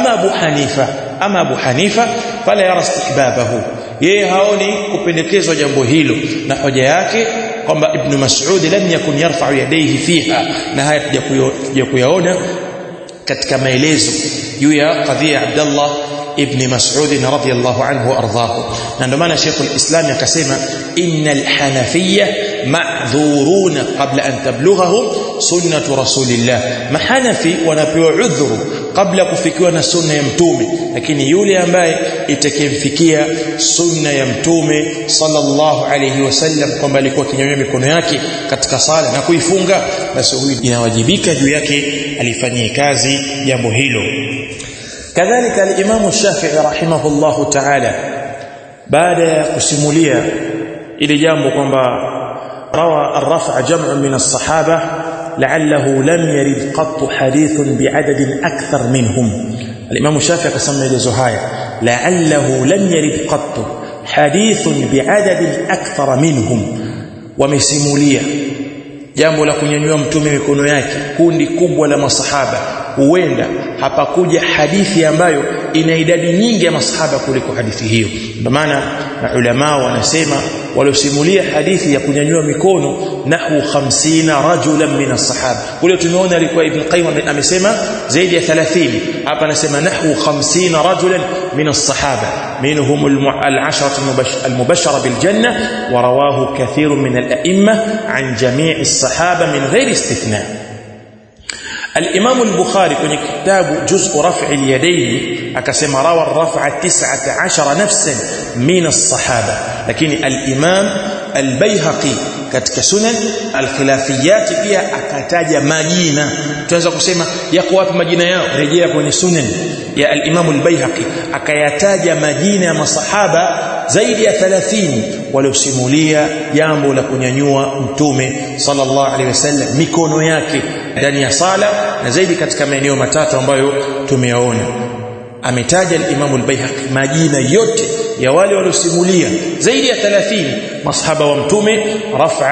Ama Abu Hanifa fala yara istihbabahu, yeye haoni kupendekezwa jambo hilo, na hoja yake kwamba Ibn Mas'ud lam yakun yarfa'u yadayhi fiha, na haya tuja kuyaona katika maelezo juu ya kadhia Abdullah ibn Mas'ud radhiyallahu anhu wa ardhahu. Na ndio maana Sheikh al-Islam akasema, innal hanafiyya ma'dhuruna qabla an tablughahum sunnatu rasulillah, mahanafi wanapewa udhuru kabla kufikiwa na sunna ya mtume, lakini yule ambaye itakayemfikia sunna ya mtume sallallahu alayhi wasallam kwamba alikuwa akinyanyua mikono yake katika sala na kuifunga, basi huyu inawajibika juu yake alifanyie kazi jambo hilo. Kadhalika al-Imam Shafi'i rahimahullahu ta'ala, baada ya kusimulia ile jambo kwamba rawa ar-raf'a jam'un min as-sahaba la'allahu lam yarid qattu hadithun bi'adadin akthar minhum, al-Imam Shafi'i akasema maelezo haya, la'allahu lam yarid qattu hadithun bi'adadin akthar minhum, wamesimulia jambo la kunyanyua mtume mikono yake kundi kubwa la masahaba, huenda hapakuja hadithi ambayo ina idadi nyingi ya masahaba kuliko hadithi hiyo. Ndio maana ulama wanasema waliosimulia hadithi ya kunyanyua mikono nahu 50 rajulan min as-sahaba. Kule tumeona alikuwa Ibn Qayyim amesema zaidi ya 30, hapa anasema nahu 50 rajulan min as-sahaba minhum al-'ashratu al-mubashshara bil janna, wa rawahu kathirun min al-a'imma an jami' as-sahaba min ghairi istithna. الإمام البخاري kwenye kitabu juz'u raf'i al-yadayn akasema rawa ar-raf'a 19 nafsan min as-sahaba, lakini al-Imam al-Baihaqi katika sunan al-khilafiyat pia akataja majina. Tunaweza kusema yako wapi majina yao? Rejea kwenye sunan ya al-Imam al-Baihaqi, akayataja majina ya masahaba zaidi ya 30 waliosimulia jambo la kunyanyua mtume sallallahu alaihi wasallam mikono yake ndani ya sala, na zaidi katika maeneo matatu ambayo tumeyaona. Ametaja al-Imam al-Baihaqi majina yote ya wale waliosimulia zaidi ya 30 masahaba wa mtume raf'a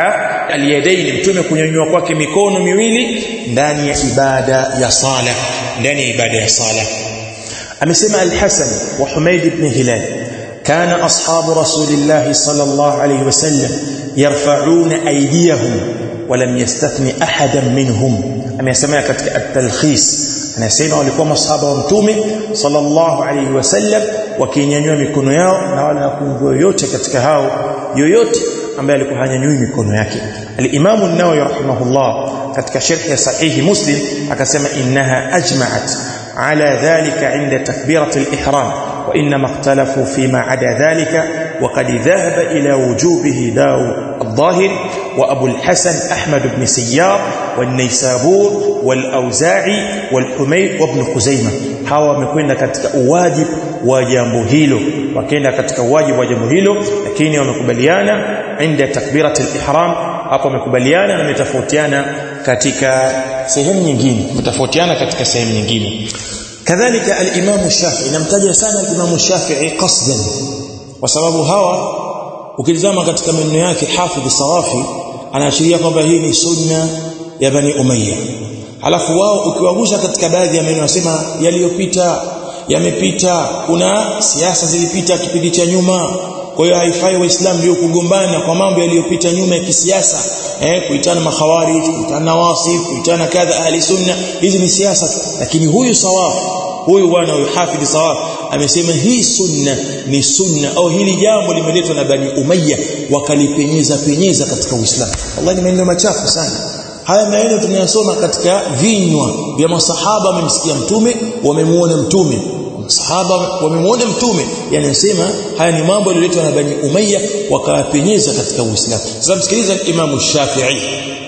al-yadayn, mtume kunyanyua kwake mikono miwili ndani ya ibada ya sala, ndani ya ibada ya sala. Amesema al-Hasan wa Humayd ibn Hilal, kana ashabu rasulillah sallallahu alayhi wasallam yarfa'una aydiyahum wa lam yastathni ahadan minhum. Amesema katika at-talkhis, anasema walikuwa masahaba wa mtume sallallahu alayhi wasallam wakinyanyua mikono yao na wala hakumjua yote katika hao yoyote ambaye alikuwa hanyanyui mikono yake. Al-Imam an-Nawawi rahimahullah katika sharh ya sahihi Muslim akasema innaha ajma'at ala dhalika 'inda takbirat al-ihram wa inma ikhtalafu fima 'ada dhalika wa qad dhahaba ila wujubihi Daud al-Dhahiri wa Abu al-Hasan Ahmad ibn Sayyar wal-Naysabur wal-Awza'i wal-Humayd wa Ibn Khuzaimah. Hawa wamekwenda katika uwajibu wa jambo hilo, wakaenda katika uwajibu wa jambo hilo, lakini wamekubaliana inda takbirat al-ihram. Hapo wamekubaliana na metofautiana katika sehemu nyingine, metofautiana katika sehemu nyingine. Kadhalika al-Imam Shafi'i, namtaja sana al-Imam Shafi'i qasdan kwa sababu hawa ukilizama katika maneno yake Hafidh Sawafi anaashiria kwamba hii ni sunna ya Bani Umayya. Halafu wao ukiwagusa katika baadhi ya maneno wasema yaliyopita yamepita, kuna siasa zilipita kipindi cha nyuma, kwa hiyo haifai waislamu ndio kugombana kwa mambo yaliyopita nyuma ya kisiasa, kuitana makhawarij, kuitana nawasib, kuitana kadha ahli sunna, hizi ni siasa. Lakini huyu Sawaf, huyu bwana huyu Hafidh Sawaf amesema hii sunna ni sunna, au hili jambo limeletwa na Bani Umayya wakalipenyeza katika Uislamu. Wallahi ni maneno machafu sana. Haya maneno tunayasoma katika vinywa vya masahaba, wamemsikia mtume, wamemuona mtume, masahaba wamemuona mtume, yanasema haya ni mambo yaliyoletwa na Bani Umayya wakapenyeza katika Uislamu. Sasa msikiliza Imam Shafi'i,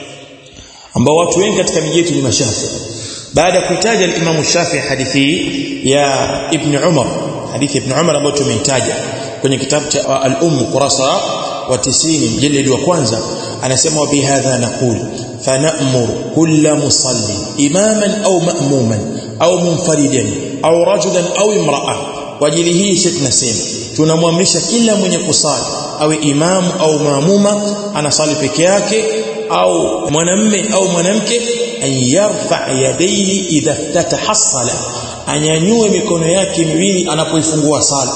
ambao watu wengi katika miji yetu ni mashafi. Baada ya kuitaja Imam Shafi'i hadithi ya Ibn Umar, hadithi Ibn Umar ambayo tumeitaja kwenye kitabu cha kurasa wa 90 mjallid wa kwanza, anasema wa bihadha naqul فنأمر كل مصلي إماما أو مأموما أو منفردا أو رجلا أو امرأة. وجili hii tunasema tunamwamrisha kila mwenye kusali awe imamu au maamuma, anasali peke yake au mwanamume au mwanamke, an yarfa yadayhi idha iftataha as-salah, anyanyue mikono yake miwili anapoifungua sala.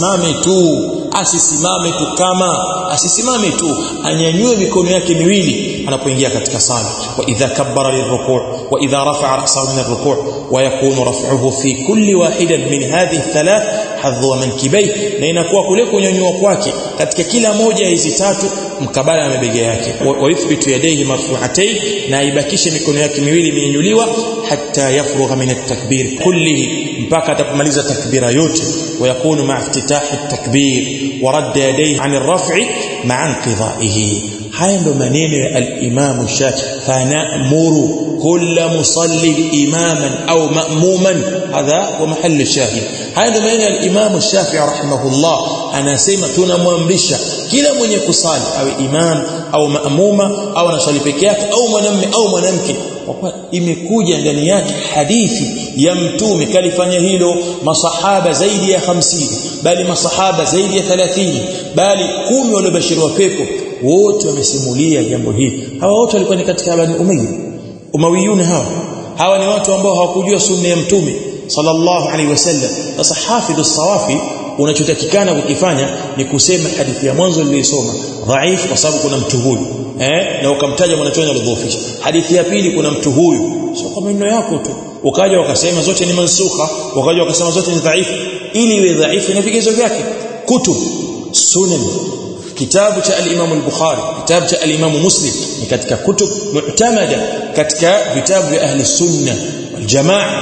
Asisimame tu, anyanyue mikono yake miwili anapoingia katika sala. Wa idha kabbara lirruku' wa idha rafa'a ra'sahu min ar-ruku' wa yakunu raf'uhu fi kulli wahidan min hadhihi thalath hadhu wa mankibai, na inakuwa kule kunyanyua kwake katika kila moja ya hizi tatu mkabala na mabega yake. Wa yuthbitu yadayhi marfu'atayn, na ibakishe mikono yake miwili imenyanyuliwa, hatta yafrugha min at-takbir kullihi, mpaka atapomaliza takbira yote. Wa yakunu ma'a iftitahi at-takbir wa radda yadayhi 'an ar-raf'i ma'a inqidha'ihi. haya ndo maneno ya al-Imam Shafi'i, fanamuru kulla musalli imaman au ma'muman, hadha wa mahall shahid. Haya ndo maneno ya al-Imam Shafi'i rahimahullah, anasema tunamwamrisha kila mwenye kusali awe imam au maamuma au anasali peke yake au mwanamume au mwanamke, kwa imekuja ndani yake hadithi ya mtume kalifanya hilo. Masahaba zaidi ya 50, bali masahaba zaidi ya 30, bali 10 waliobashiriwa pepo, wote wamesimulia jambo hili. Hawa wote walikuwa ni katika Bani Umayya, Umawiyun. Hawa ni watu ambao hawakujua sunna ya mtume sallallahu alaihi wasallam. Sasa Hafidh as-Sawafi, unachotakikana kukifanya ni kusema hadithi ya mwanzo niliyosoma dhaifu kwa sababu kuna mtu huyu, na ukamtaja mwanachuoni alidhoofisha. Hadithi ya pili kuna mtu huyu, sio kwa maneno yako tu ukaja ukasema zote ni mansukha, ukaja ukasema zote ni dhaifu. Ili iwe dhaifu na vigezo vyake. Kutub sunan, kitabu cha al-Imam al-Bukhari, kitabu cha al-Imam Muslim ni katika kutub mu'tamada, katika vitabu vya ahli sunna wal jamaa,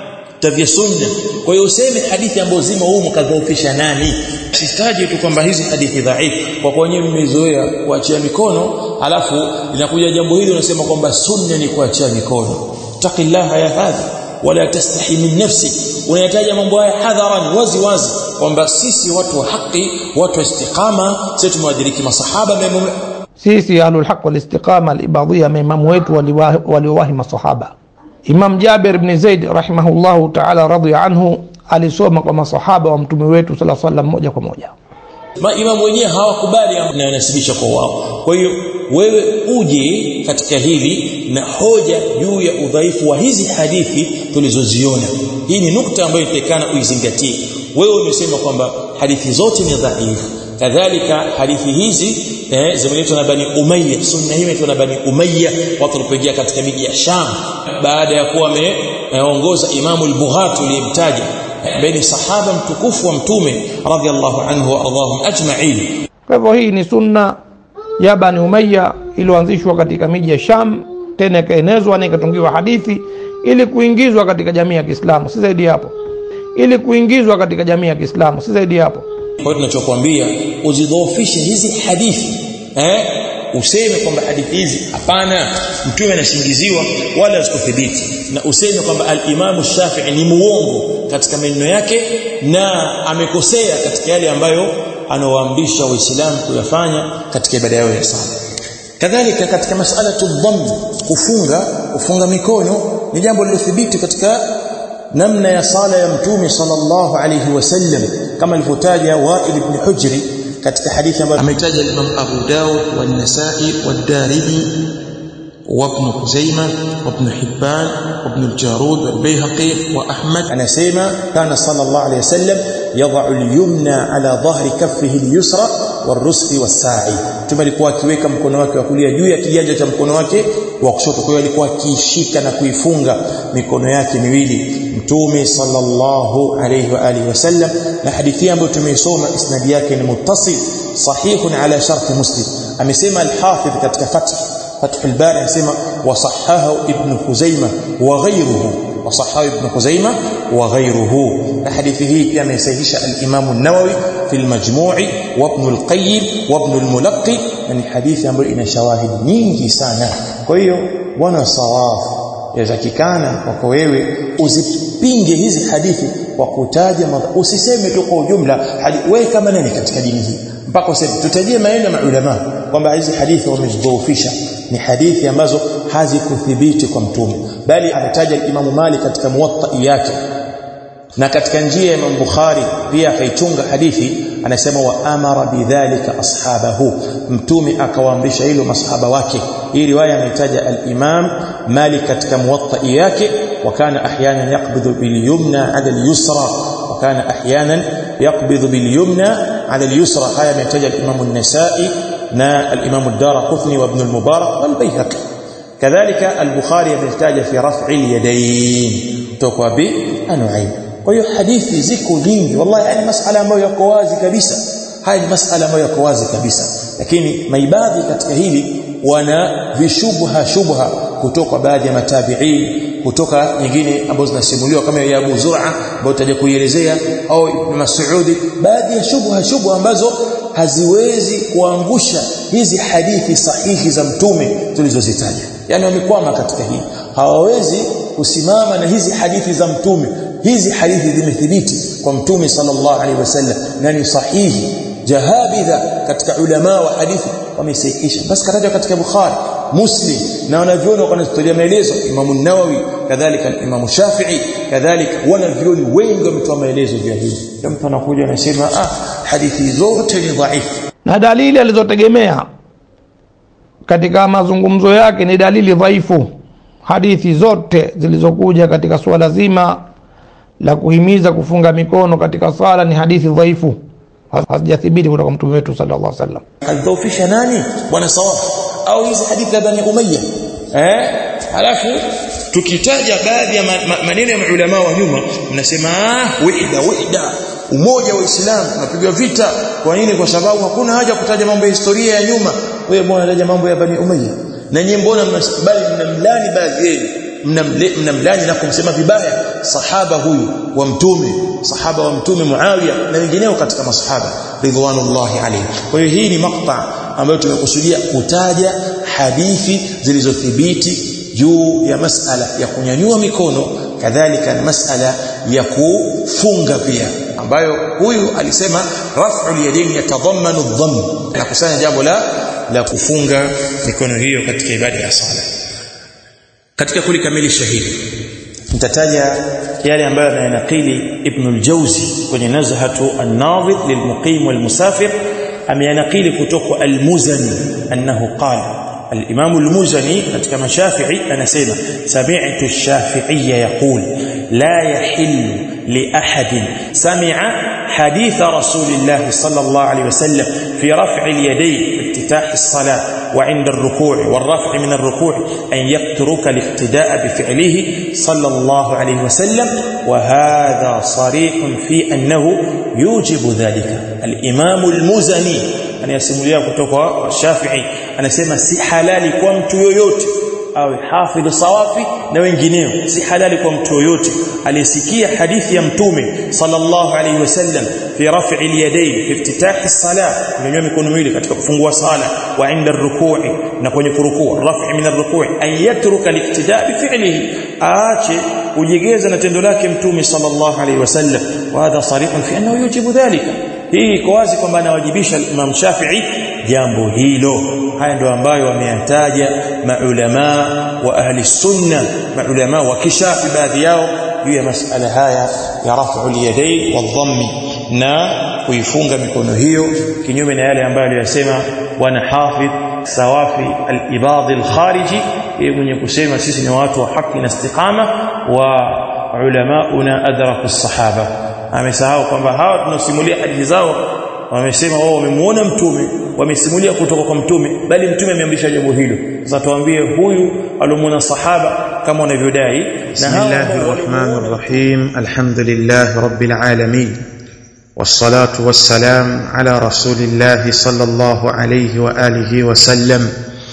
vya sunna. Kwa hiyo useme hadithi ambazo zima huko kadhoofisha nani? Sitaji tu kwamba hizi hadithi dhaifu kwa kwa wenyewe mmezoea kuachia mikono, alafu linakuja jambo hili unasema kwamba sunna ni kuachia mikono. Taqillaha ya hadha wala tastahi min nafsi. Unayataja mambo haya hadharan, wazi wazi, kwamba sisi watu wa haki, watu wa istiqama, sisi tumewadiriki masahaba. Sisi ahlul haq wal istiqama al-ibadiyya, imamu wetu waliwahi masahaba. Imam Jabir ibn Zaid rahimahullahu ta'ala radhiya anhu alisoma kwa masahaba wa mtume wetu sallallahu alaihi wasallam moja kwa moja. Maimamu wenyewe hawakubali na yanasibisha kwa wao. Kwa hiyo wewe uje katika hili na hoja juu ya udhaifu wa hizi hadithi tulizoziona. Hii ni nukta ambayo inatakana uizingatie. Wewe umesema kwamba hadithi zote ni dhaifu, kadhalika hadithi hizi zimeletwa na Bani Umayya, sunna hii imeletwa na Bani Umayya, watu walipoingia katika miji ya Sham baada ya kuwa ameongoza Imamu al-Bukhari uliyemtaja, bali sahaba mtukufu wa mtume radhiallahu anhu wa ardhahum ajma'in. Kwa hivyo hii ni sunna ya Bani Umayya iliyoanzishwa katika miji ya Sham, tena ikaenezwa na ikatungiwa hadithi ili kuingizwa katika jamii ya Kiislamu, si zaidi hapo. Ili kuingizwa katika jamii ya Kiislamu, si zaidi hapo. Kwa hiyo tunachokuambia uzidhoofishe hizi hadithi, useme kwamba hadithi hizi hapana, mtume anashingiziwa wala zikuthibiti, na useme kwamba al-Imam Shafi'i ni muongo katika maneno yake na amekosea katika yale ambayo anawaamrisha Waislamu kuyafanya katika ibada yao ya sala. Kadhalika katika masala tudhamm, kufunga mikono ni jambo lilothibiti katika namna ya sala ya mtume sallallahu alayhi wasallam, kama alivyotaja Wa'il ibn Hujri katika hadithi ambayo ametaja Imam Abu Dawud wa An-Nasa'i wa Ad-Darimi wa Ibn Khuzaimah wa Ibn Hibban wa Ibn al-Jarud wa Bayhaqi wa Ahmad. Anasema kana sallallahu alayhi wasallam yad'u al-yumna ala dhahri kaffihi al-yusra warusfi was-sa'i. Mtume alikuwa akiweka mkono wake wa kulia juu ya kiganja cha mkono wake wa kushoto, kwa hiyo alikuwa akishika na kuifunga mikono yake miwili mtume sallallahu alayhi wa alihi wasallam. Na hadithi ambayo tumeisoma isnadi yake ni muttasil sahihun ala shart Muslim. Amesema al-Hafidh katika Fath al-Bari, anasema wa sahahahu Ibn Khuzaimah wa ghayruhu, wa sahahahu Ibn Khuzaimah wa ghayruhu. Na hadithi hii pia amesahihisha al-Imam an-Nawawi fi al-Majmu' wa Ibn al-Qayyim wa Ibn al-Mulaqqi, ni hadithi ambayo ina shawahidi nyingi sana. Kwa hiyo wana sawafu yazakikana kwako wewe uzipinge hizi hadithi kwa kutaja, usiseme tu kwa ujumla wewe kama nani katika dini hii, mpaka useme tutajie maneno ya maulama kwamba hizi hadithi wamezidhoofisha. Ni hadithi ambazo hazikuthibiti kwa mtume, bali ametaja Imam Malik katika Muwatta yake, na katika njia ya Imam Bukhari pia akaichunga hadithi, anasema wa amara bidhalika ashabahu, mtume akawaamrisha hilo masahaba wake. Hii riwaya anaitaja al-Imam Malik katika Muwatta yake, wa kana ahyanan yaqbidhu bil yumna ala al-yusra, wa kana ahyanan yaqbidhu bil yumna ala al-yusra. Haya ametaja al-Imam an-Nasa'i na al-Imam ad-Darqutni wa Ibn al-Mubarak wal Bayhaqi. Kadhalika al-Bukhari ametaja fi raf'i al-yadayn tokwa bi anu'ayn. Kwa hiyo hadithi ziko nyingi wallahi, yani masala ambayo yako wazi kabisa. Haya ni masala ambayo yako wazi kabisa, lakini maibadhi katika hili wana shubha kutoka baadhi ya matabi'in, kutoka nyingine ambazo zinasimuliwa kama ya Abu Zur'a ambayo tutaje kuielezea, au Ibn Mas'ud, baadhi ya shubha ambazo haziwezi kuangusha hizi hadithi sahihi za mtume tulizozitaja. Yani wamekwama katika hili, hawawezi kusimama na hizi hadithi za mtume. Hizi hadithi zimethibiti kwa mtume sallallahu alaihi wasallam na ni sahihi. Jahabidha katika ulama wa hadithi wamesahihisha, basi kataja katika Bukhari, Muslim, na wanavyoni wanatolea maelezo Imam an-Nawawi, kadhalika Imam Shafi'i, kadhalika wanavyoni wengi wametoa maelezo juu ya hili. Mtu anakuja anasema hadithi zote ni dhaifu, na dalili alizotegemea katika mazungumzo yake ni dalili dhaifu. Hadithi zote zilizokuja katika swala zima la kuhimiza kufunga mikono katika sala ni hadithi dhaifu, hazijathibiti kutoka mtume wetu sallallahu alaihi wasallam. Kadhoofisha nani bwana Sawafu au hizi hadithi za Bani Umayya? Halafu tukitaja baadhi ya maneno ya maulama wa nyuma, mnasema wahida umoja wa Uislamu unapigwa vita. Kwa nini? Kwa sababu hakuna haja kutaja mambo ya historia ya nyuma. Wewe mbona unataja mambo ya Bani Umayya? Na nyinyi mbona mnasibali mnamlani baadhi yenu, mnamlani na kumsema vibaya sahaba huyu wa mtume, sahaba wa mtume Muawiya na wengineo katika masahaba ridwanullahi alayhi. Kwa hiyo hii ni makta ambayo tumekusudia kutaja hadithi zilizothibiti juu ya masala ya kunyanyua mikono, kadhalika na masala ya kufunga pia, ambayo huyu alisema raf'ul yadayn yatadhammanu adh-dhamm, na kusanya jambo la kufunga mikono hiyo katika ibada ya sala. Katika kulikamilisha hili nitataja yale ambayo yanakili Ibn al-Jawzi kwenye Nazhatu an-Nadhir lilmuqim walmusafir ameanakili kutoka al-Muzani annahu qala الإمام المزني كما شافعي أنا سيما سمعت الشافعي يقول لا يحل لأحد سمع حديث رسول الله صلى الله عليه وسلم في رفع اليدين في افتتاح الصلاة وعند الركوع والرفع من الركوع أن يترك الاقتداء بفعله صلى الله عليه وسلم وهذا صريح في أنه يوجب ذلك. الإمام المزني anayasimulia kutoka kwa Shafi'i anasema si halali kwa mtu yoyote awe hafidh sawafi na wengineo, si halali kwa mtu yoyote aliyesikia hadithi ya mtume sallallahu alayhi wasallam fi raf'i al-yadayn fi iftitah as-salah, kunyanyua mikono miwili katika kufungua sala, wa inda ar-ruku'i na kwenye kurukuu, raf'i min ar-ruku'i, an yatruka al-iqtida' bi fi'lihi, aache kujigeza na tendo lake mtume sallallahu alayhi wasallam, wa hadha sarihun fi annahu yujibu dhalika. Hii iko wazi kwamba anawajibisha Imam Shafi'i jambo hilo. Haya ndio ambayo wameyataja maulama wa ahli sunna, maulama wa kishafi baadhi yao juu ya masala haya ya raf'u al-yadayn wadhammi, na kuifunga mikono hiyo, kinyume na yale ambayo aliyosema wana hafidh sawafi al-ibad al-khariji, mwenye kusema sisi ni watu wa haki na istiqama, wa ulamauna adraku as-sahaba. Amesahau kwamba hawa tunasimulia hadithi zao wamesema wao wamemuona mtume, wamesimulia kutoka kwa mtume, bali mtume ameamrisha jambo hilo. Sasa tuambie huyu alimuona sahaba kama wanavyodai. Bismillahir Rahmanir Rahim. Alhamdulillahi Rabbil Alamin. Wassalatu wassalam ala Rasulillahi sallallahu alayhi wa alihi wa sallam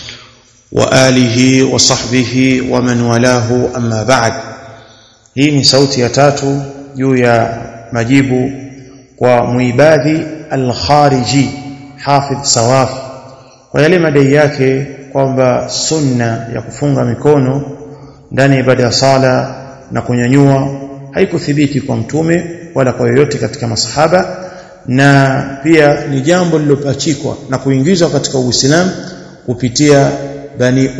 wa alihi wa sahbihi wa man walahu, amma ba'd. Hii ni sauti ya tatu juu ya majibu kwa muibadhi al-khariji hafidh sawaf kwa yale madai yake kwamba sunna ya kufunga mikono ndani ya ibada ya sala na kunyanyua haikuthibiti kwa mtume wala kwa yoyote katika masahaba, na pia ni jambo lililopachikwa na kuingizwa katika Uislamu kupitia Bani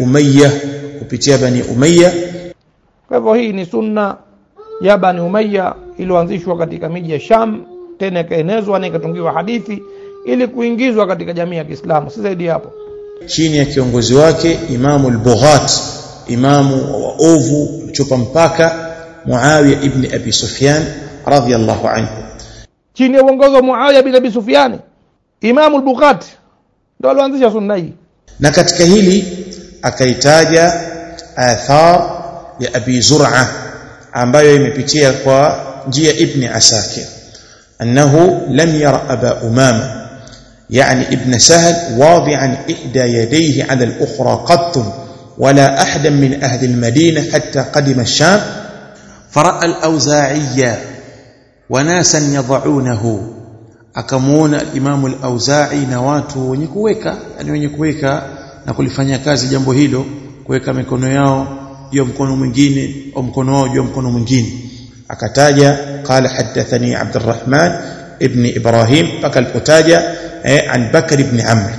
Umayya. Kwa hivyo hii ni sunna ya Bani Umayya iliyoanzishwa katika miji ya Sham, tena ikaenezwa na ikatungiwa hadithi ili kuingizwa katika jamii ya Kiislamu, si zaidi hapo. Chini ya kiongozi wake Imamu al-Bughat, imamu wa ovu mchupa mpaka, Muawiya ibn Abi Sufyan radhiyallahu anhu. Chini ya uongozi wa Muawiya ibn Abi Sufyan, Imamu al-Bughat ndio alianzisha sunna hii. Na katika hili akaitaja athar ya Abi Zur'a ambayo imepitia kwa njia Ibn Asakir, annahu lam yara Aba Umama يعني ابن سهل واضعا إحدى يديه على الأخرى قط ولا أحدا من أهل المدينة حتى قدم الشام فرأى الأوزاعي وناسا يضعونه. أكمون الإمام الأوزاعي نواتو ونكويكا يعني ونكويكا نقول فانيا كازي جنبو هيلو كويكا مكونو ياو جوا مكونو mwingine au mkono wao juu mkono mwingine. Akataja qala hadathani عبد الرحمن ابن إبراهيم mpaka alipotaja عن بكر بن عمرو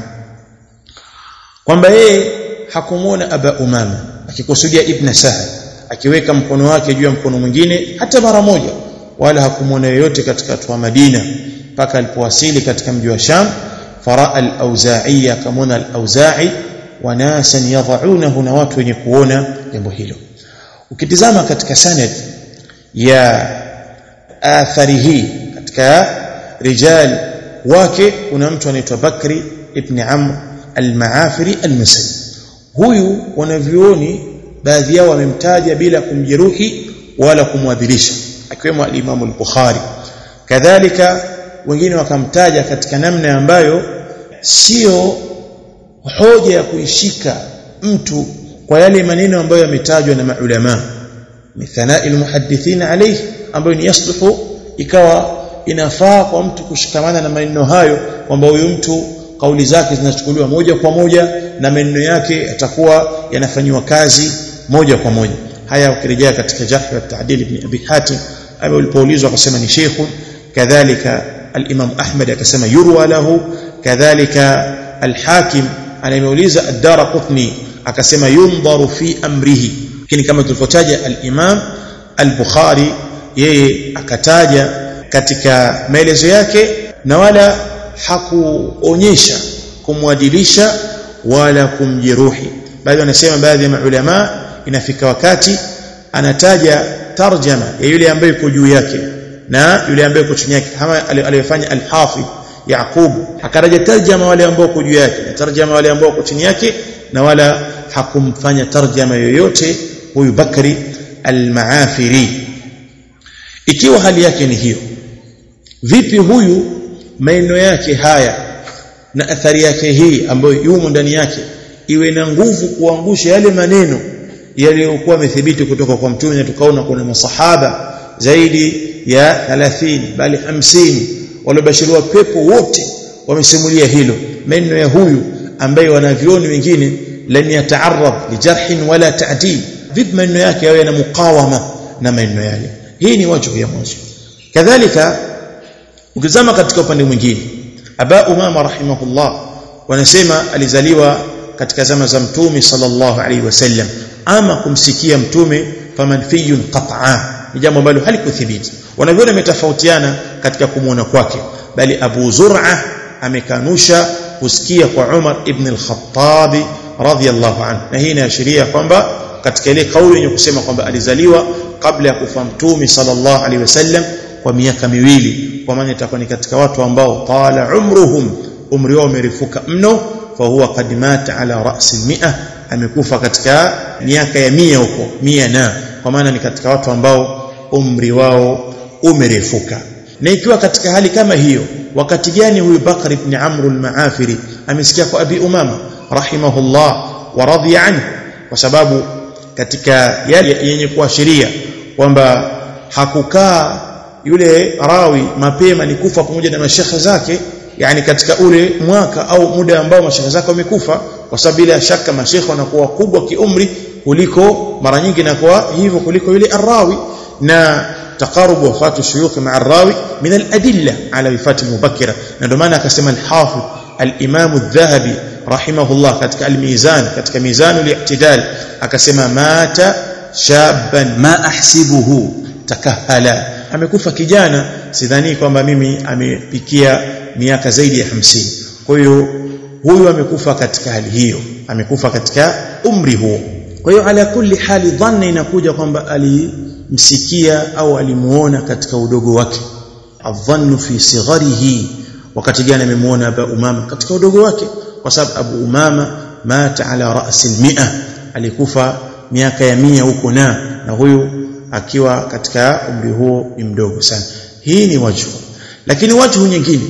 kwamba yeye hakumuona Aba Umama akikusudia Ibn Sahal akiweka mkono wake juu ya mkono mwingine hata mara moja, wala hakumuona yoyote katika watu wa Madina mpaka alipowasili katika mji wa Sham. Faraa al-Auza'i, akamwona al-Auza'i wa nasan yadhaunahu, na watu wenye kuona jambo hilo. Ukitizama katika sanad ya athari hii katika rijal wake kuna mtu anaitwa Bakri ibn Amr al-Maafiri al-Misri. Huyu wanavyuoni baadhi yao wamemtaja bila kumjeruhi wala kumwadhilisha, akiwemo al-Imam al-Bukhari. Kadhalika wengine wakamtaja katika namna ambayo sio hoja ya kuishika mtu kwa yale maneno ambayo yametajwa na maulama mithana al-muhaddithin alayhi, ambayo ni yasluhu ikawa inafaa kwa mtu kushikamana na maneno hayo, kwamba huyu mtu kauli zake zinachukuliwa moja kwa moja na maneno yake yatakuwa yanafanywa kazi moja kwa moja. Haya ukirejea katika Jarh wa Ta'dil ibn Abi Hatim alipoulizwa akasema ni sheikh. Kadhalika al-Imam Ahmad akasema yurwa lahu. Kadhalika al-Hakim anayeuliza ad-Daraqutni akasema yundharu fi amrihi. Lakini kama tulivyotaja al-Imam al-Bukhari yeye akataja katika maelezo yake, na wala hakuonyesha kumwadilisha wala kumjeruhi, bali wanasema baadhi ya maulama inafika wakati anataja tarjama ya yule ambaye yuko juu yake na yule ambaye yuko chini yake, kama aliyofanya al-Hafidh Yaqub, akaraja tarjama wale ambao yuko juu yake na tarjama wale ambao yuko chini yake, na wala hakumfanya tarjama yoyote huyu Bakri al-Maafiri. Ikiwa hali yake ni hiyo, vipi huyu maneno yake haya na athari yake hii ambayo yumo ndani yake iwe na nguvu kuangusha yale maneno yaliyokuwa yamethibiti kutoka kwa Mtume? Na tukaona kuna masahaba zaidi ya 30 bali 50 waliobashiriwa pepo, wote wamesimulia hilo. Maneno ya huyu ambaye wanavioni wengine lam yataarrad li jarhin wala ta'dil, vipi maneno yake yawe na mukawama na maneno yale? Hii ni wajhu ya mwanzo. Kadhalika ukizama katika upande mwingine, Aba Umama rahimahullah wanasema alizaliwa katika zama za Mtume sallallahu alaihi wasallam, ama kumsikia Mtume famanfiyun qat'a, ni jambo ambalo halikuthibiti. Wanaviona umetofautiana katika kumuona kwake, bali Abu Zur'a amekanusha kusikia kwa Umar ibn al-Khattab radhiyallahu anhu, na hii inaashiria kwamba katika ile kauli yenye kusema kwamba alizaliwa kabla ya kufa Mtume sallallahu alaihi wasallam kwa miaka miwili, kwa maana itakuwa ni katika watu ambao tala umruhum, umri wao umerefuka mno, fa huwa qad mata ala ra'si al-100, amekufa katika miaka ya 100 huko 100, na kwa maana ni katika watu ambao umri wao umerefuka. Na ikiwa katika hali kama hiyo, wakati gani huyu Bakr ibn Amr al-Maafiri amesikia kwa Abi Umama rahimahullah wa radhiya anhu? Kwa sababu katika yale yenye kuashiria kwamba hakukaa yule rawi mapema ni kufa pamoja na mashekhe zake, yani katika ule mwaka au muda ambao mashekhe zake wamekufa, kwa sababu bila shaka mashekhe wanakuwa kubwa kiumri kuliko, mara nyingi inakuwa hivyo kuliko yule arrawi, na taqarub wafatu shuyukh ma'a arrawi min al-adilla ala wifati mubakkira. Na ndio maana akasema al-Hafidh al-Imam al-Dhahabi rahimahullah katika al-Mizan, katika Mizanul I'tidal, akasema mata shaban ma ahsibuhu takahala, amekufa kijana, sidhani kwamba mimi amepikia miaka zaidi ya 50. Kwa hiyo huyu amekufa katika hali hiyo, amekufa katika umri huo. Kwa hiyo ala kulli hali dhanna inakuja kwamba alimsikia au alimuona katika udogo wake. Adhannu fi sigharihi, wakati gani amemuona Abu Umama? Katika udogo wake, kwa sababu Abu Umama mata ala ra'si al-100, alikufa miaka ya 100 huko, na huyu akiwa katika umri huo ni mdogo sana. Hii ni wajhu. Lakini wajhu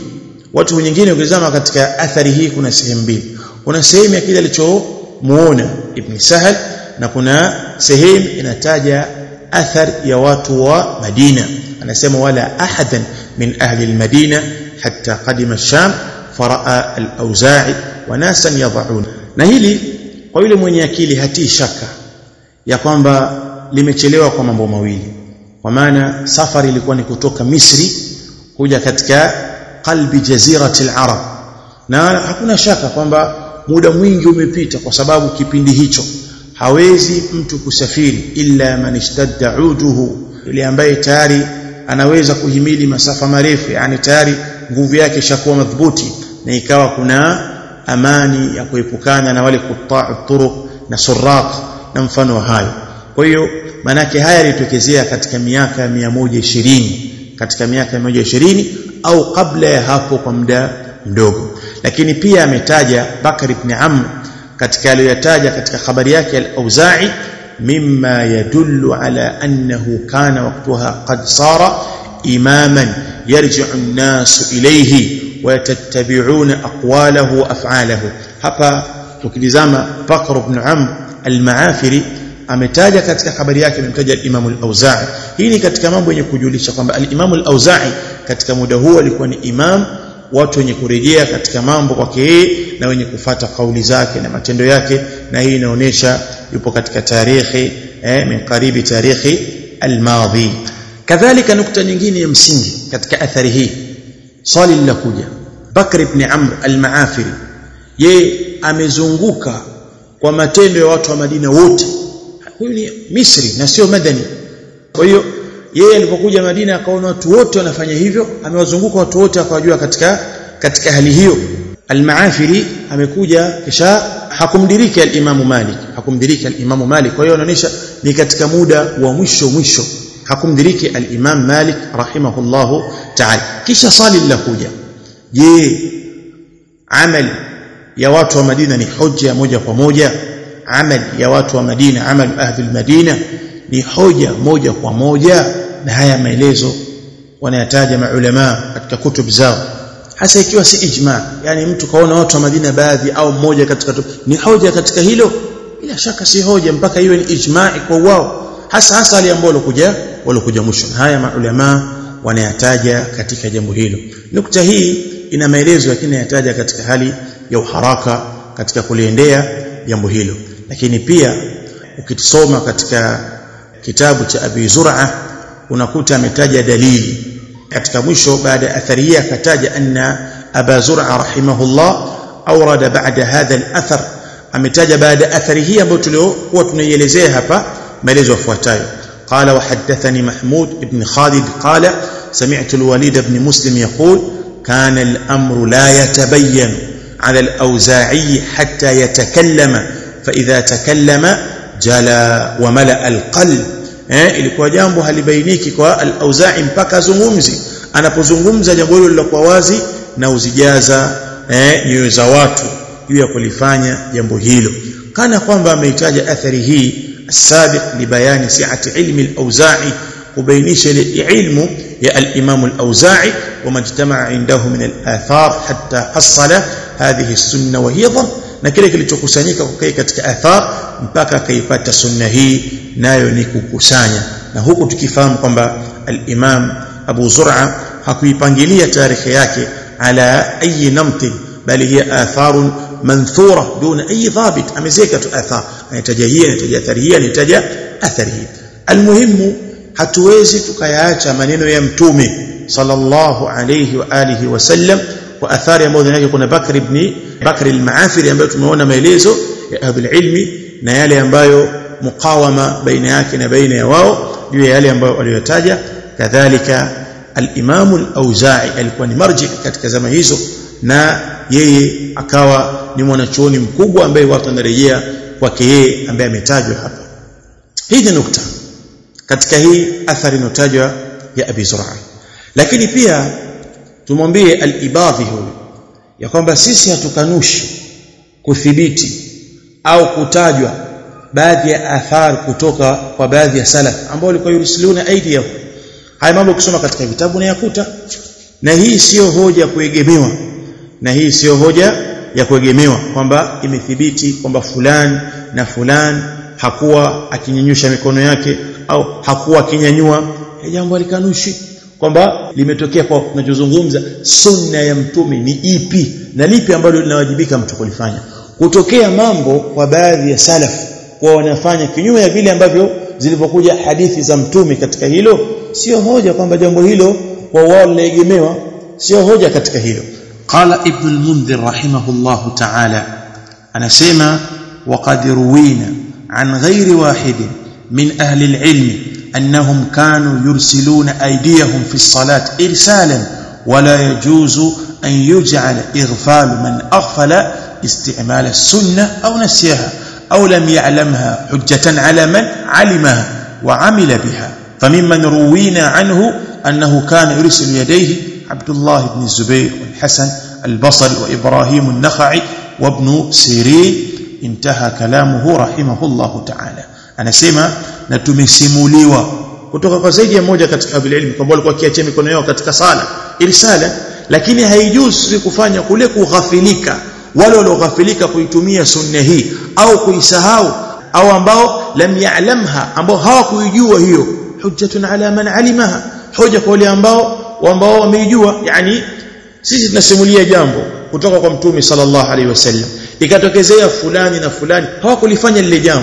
nyingine ukizama katika athari hii, kuna sehemu mbili. Kuna sehemu ya kile alichomuona Ibn Sahal, na kuna sehemu inataja athari ya watu wa Madina. Anasema wala ahadan min ahli al-Madina hatta qadima Sham faraa al-Auza'i wa nasan yad'un. Na hili kwa yule mwenye akili hatii shaka ya kwamba limechelewa kwa mambo mawili, kwa maana safari ilikuwa ni kutoka Misri kuja katika qalbi jazirati al-Arab, na hakuna shaka kwamba muda mwingi umepita, kwa sababu kipindi hicho hawezi mtu kusafiri illa man ishtadda uduhu, yule ambaye tayari anaweza kuhimili masafa marefu, yani tayari nguvu yake ishakuwa madhubuti, na ikawa kuna amani ya kuepukana na wale kutaa turuq na suraq na mfano wa hayo. Kwa hiyo manake haya yalitokezea katika miaka 120, katika miaka 120 au kabla ya hapo kwa muda mdogo. Lakini pia ametaja Bakr ibn Amr katika aliyotaja katika habari yake al-Auza'i, mimma yadullu ala annahu kana waqtaha qad sara imaman yarji'u an-nas ilayhi wa yatattabi'una aqwalahu wa af'alahu. Hapa tukilizama Bakr ibn Amr al-Maafiri ametaja katika habari yake, amemtaja al-Imam al-Auza'i. Hii ni katika mambo yenye kujulisha kwamba al-Imam al-Auza'i katika muda huo alikuwa ni imam, watu wenye kurejea katika mambo kwake yeye na wenye kufuata kauli zake na matendo yake, na hii inaonyesha yupo katika tarikhi min qaribi tarikhi al-madhi. Kadhalika nukta nyingine ya msingi katika athari hii, swali lilakuja, Bakr ibn Amr al-Maafiri yeye amezunguka kwa matendo ya watu wa Madina wote. Huyu ni Misri na sio Madani. Kwa hiyo yeye alipokuja Madina akaona watu wote wanafanya hivyo, amewazunguka watu wote akawajua katika katika hali hiyo al-Maafiri amekuja kisha hakumdiriki al-Imam Malik kwa hiyo inaonyesha ni katika muda wa mwisho hakumdiriki al-Imam Malik rahimahullahu ta'ala. Kisha swali linakuja, je, amali ya watu wa Madina ni hoja moja kwa moja? Amali ya watu wa Madina, amali ahli al-Madina ni hoja moja kwa moja? Na haya maelezo wanayataja maulama katika kutub zao, hasa ikiwa si ijma, yani mtu kaona watu wa Madina baadhi au mmoja katika ni hoja katika hilo, bila shaka si hoja mpaka iwe ni ijma'i kwa wao, hasa wale ambao walikuja mwisho. Haya maulama wanayataja katika jambo hilo. Nukta hii ina maelezo, lakini yataja katika hali ya uharaka katika kuliendea jambo hilo. Lakini pia ukisoma katika kitabu cha Abi Zur'a unakuta ametaja dalili katika mwisho, baada ya athari hii akataja anna Aba Zur'a rahimahullah awrada ba'da hadha al-athar, ametaja baada athari hii ambayo tuliokuwa tunaielezea hapa maelezo yafuatayo. Qala wa haddathani Mahmud ibn Khalid qala sami'tu al-Walid ibn Muslim yaqul kana al-amru la yatabayyan 'ala al-Awza'i hatta yatakallama fa idha takallama jala wa mala al-qalb. Ilikuwa jambo halibainiki kwa al-Auza'i mpaka azungumzi, anapozungumza jambo hilo lilokuwa wazi na uzijaza nyoyo za watu juu ya kulifanya jambo hilo. Kana kwamba ameitaja athari hii sabiq li bayani si'ati ilmi al-Auza'i, kubainisha ilmu ya al-Imam al-Auza'i wa majtama'a indahu min al-athar hatta hasala hadhihi as-sunnah wa hiya dhann, na kile kilichokusanyika kwa katika athar mpaka akaipata sunna hii nayo ni kukusanya. Na huku tukifahamu kwamba al-Imam Abu Zur'a hakuipangilia tarehe yake ala ayi namti, bali hiya atharun manthura duna ayi dhabit, amezeka tu athar, anataja hii, anataja athari hii, anataja athari hii. Almuhimu, hatuwezi tukayaacha maneno ya Mtume sallallahu alayhi wa alihi wasallam kwa athari ambayo ndani yake kuna Bakr al-Maafiri ambayo tumeona maelezo ya ahli ilmi na yale ambayo muqawama baina yake na baina ya wao juu ya yale ambayo waliyotaja. Kadhalika al-Imam al-Auza'i alikuwa ni marji katika zama hizo, na yeye akawa ni mwanachuoni mkubwa ambaye watu wanarejea kwake yeye ambaye ametajwa hapa. Hii ni nukta katika hii athari inotajwa ya Abi Zur'a. Lakini pia tumwambie al-Ibadhi huyu ya kwamba sisi hatukanushi kuthibiti au kutajwa baadhi ya athar kutoka kwa baadhi ya salaf ambao walikuwa yursiluna aidiyahum. Haya mambo kusoma katika vitabu na yakuta, na hii sio hoja kuegemewa, kwamba imethibiti kwamba fulani na fulani hakuwa akinyanyusha mikono yake au hakuwa akinyanyua. Jambo alikanushi kwamba limetokea kwa tunachozungumza sunna ya Mtume ni ipi na lipi ambalo linawajibika mtu kulifanya. Kutokea mambo kwa baadhi ya salaf kwa wanafanya kinyume ya vile ambavyo zilivyokuja hadithi za Mtume katika hilo, sio hoja kwamba jambo hilo kwa wao linaegemewa, sio hoja katika hilo. Qala Ibn al-Mundhir rahimahullahu ta'ala, anasema waqad ruwina an ghairi wahidin min ahli al-ilm annahum kanu yursiluna aydiyahum fi as-salat irsalan wala yajuzu an yuj'ala ighfal man aghfala isti'mal as-sunnah aw nasiyaha أو لم يعلمها حجة على من علمها وعمل بها. فممن روينا عنه أنه كان يرسل يديه عبد الله بن الزبير والحسن البصري وإبراهيم النخعي وابن سيرين. انتهى كلامه رحمه الله تعالى. أنا سيما نتمسموليوا kutoka kwa zaidi ya moja katika ahli ilmu kwamba walikuwa kiacha mikono yao katika sala irsala, lakini haijuzi kufanya kule kughafilika, wale walioghafilika kuitumia sunna hii au kuisahau, au ambao lam ya'lamha, ambao hawakuijua hiyo, hujjatun ala man alimaha, hoja kwa wale ambao wameijua. Yani sisi tunasimulia jambo kutoka kwa Mtume sallallahu alaihi wasallam, ikatokezea fulani na fulani hawakulifanya lile jambo,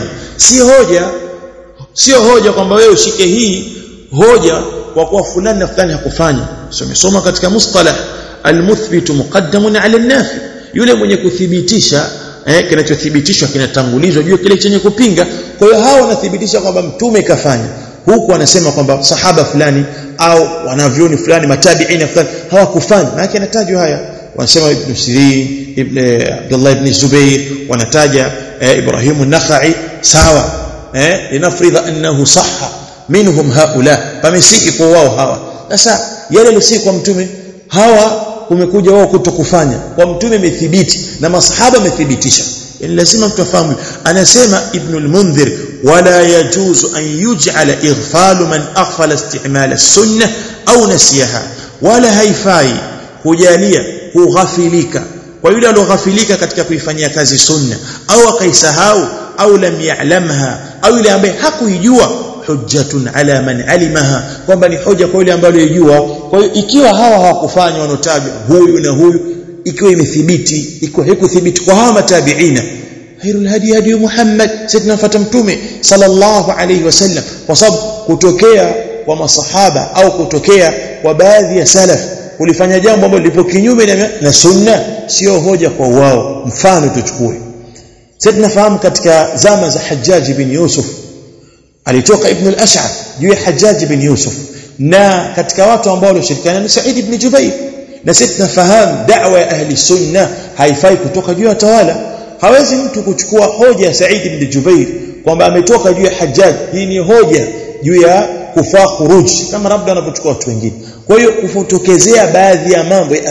sio hoja kwamba wewe ushike hii hoja kwa kuwa fulani na fulani hakufanya. Soma katika mustalah al-muthbitu muqaddamun ala an-nafi, yule mwenye kuthibitisha kinachothibitishwa kinatangulizwa juu kile chenye kupinga. Kwa hiyo hao wanathibitisha kwamba Mtume kafanya, huku wanasema kwamba sahaba fulani au wanavyoni fulani matabiina fulani hawakufanya, maana yanatajwa haya wanasema Ibn Sirin, Ibn Abdullah ibn Zubair, wanataja Ibrahim an-Nakhai, sawa, linafridha annahu sahha minhum haula, pamesiki kwa wao hawa. Sasa yale yalisi kwa mtume, hawa kumekuja wao kutokufanya, kwa mtume imethibiti na masahaba wamethibitisha. Yani lazima mtafahamu. Anasema Ibn al-Mundhir, wala yajuzu an yuj'ala ighfalu man aghfala isti'mal as-sunnah au nasiyaha, wala haifai kujalia kughafilika kwa yule aliyoghafilika katika kuifanyia kazi sunna, au akaisahau, au lam ya'lamha, au yule ambaye hakuijua, hujjatun ala man alimaha, kwamba ni hoja kwa yule ambaye alijua. Kwa hiyo ikiwa hawa hawakufanya wanotajwa huyu na huyu, ikiwa imethibiti, ikiwa haikuthibiti kwa hawa matabiina, khairul hadi hadi Muhammad, sisi tunafuata mtume sallallahu alayhi wasallam. Kwa sababu kutokea kwa masahaba au kutokea kwa baadhi ya salaf kulifanya jambo ambalo lipo kinyume na sunna sio hoja kwa wao. Mfano tuchukue, sisi tunafahamu katika zama za Hajjaj ibn Yusuf alitoka Ibn al-Ash'ath juu ya Hajjaj ibn Yusuf, na katika watu ambao walishirikiana ni Sa'id ibn Jubair. Na sisi tunafahamu da'wa ya ahli sunna haifai kutoka juu ya tawala. Hawezi mtu kuchukua hoja ya Sa'id ibn Jubair kwamba ametoka juu ya Hajjaj, hii ni hoja juu ya kufaa khuruj, kama labda wanapochukua watu wengine. Kwa hiyo kufotokezea baadhi ya mambo ya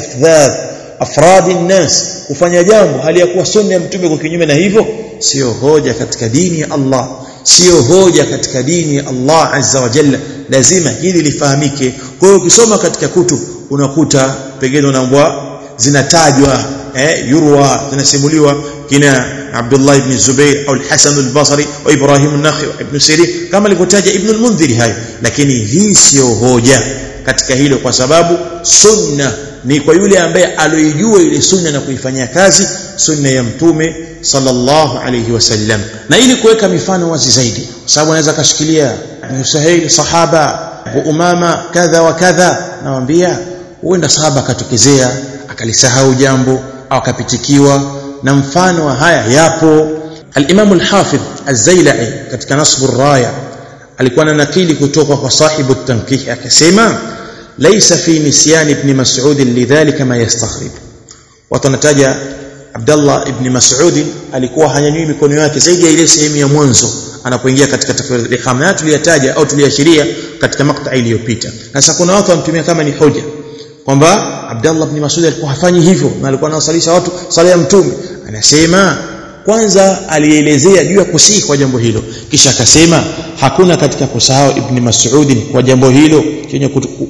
afradi nas kufanya jambo hali ya kuwa sunna ya mtume kwa kinyume na hivyo, sio hoja katika dini ya Allah, sio hoja katika dini ya Allah azza wa jalla. Lazima hili lifahamike. Kwa hiyo ukisoma katika kutub unakuta pengine unaambwa zinatajwa yurwa, zinasimuliwa kina Abdullah ibn Zubair au al-Hasan al-Basri au Ibrahim an-Nakhai au Ibn Sirin, kama alivyotaja Ibn al-Mundhir hayo. Lakini hii sio hoja katika hilo, kwa sababu sunna ni kwa yule ambaye aliyojua ile sunna na kuifanyia kazi, sunna ya mtume sallallahu alayhi wasallam. Na ili kuweka mifano wazi zaidi, kwa sababu anaweza kashikilia Ibn Suhail sahaba, Abu Umama kadha wa kadha, nawaambia huenda sahaba katokezea akalisahau jambo au akapitikiwa, na mfano wa haya yapo. Al-Imam al-Hafidh az-Zailai katika Nasbur Raya alikuwa na nakili kutoka kwa sahibu at-Tankih, akasema laysa fi nisyan ibn Mas'ud lidhalika ma yastaghrib. Watanataja Abdullah ibn Mas'ud alikuwa hanyanyui mikono yake zaidi ya ile sehemu ya mwanzo anapoingia katika takbiratul ihram, na tuliyataja au tuliashiria katika makta iliyopita. Sasa kuna watu wamtumia kama ni hoja kwamba Abdullah ibn Mas'ud alikuwa hafanyi hivyo na alikuwa anawasalisha watu sala ya mtume. Anasema kwanza alielezea juu ya kusihi kwa jambo hilo, kisha akasema hakuna katika kusahau ibn Mas'ud kwa jambo hilo chenye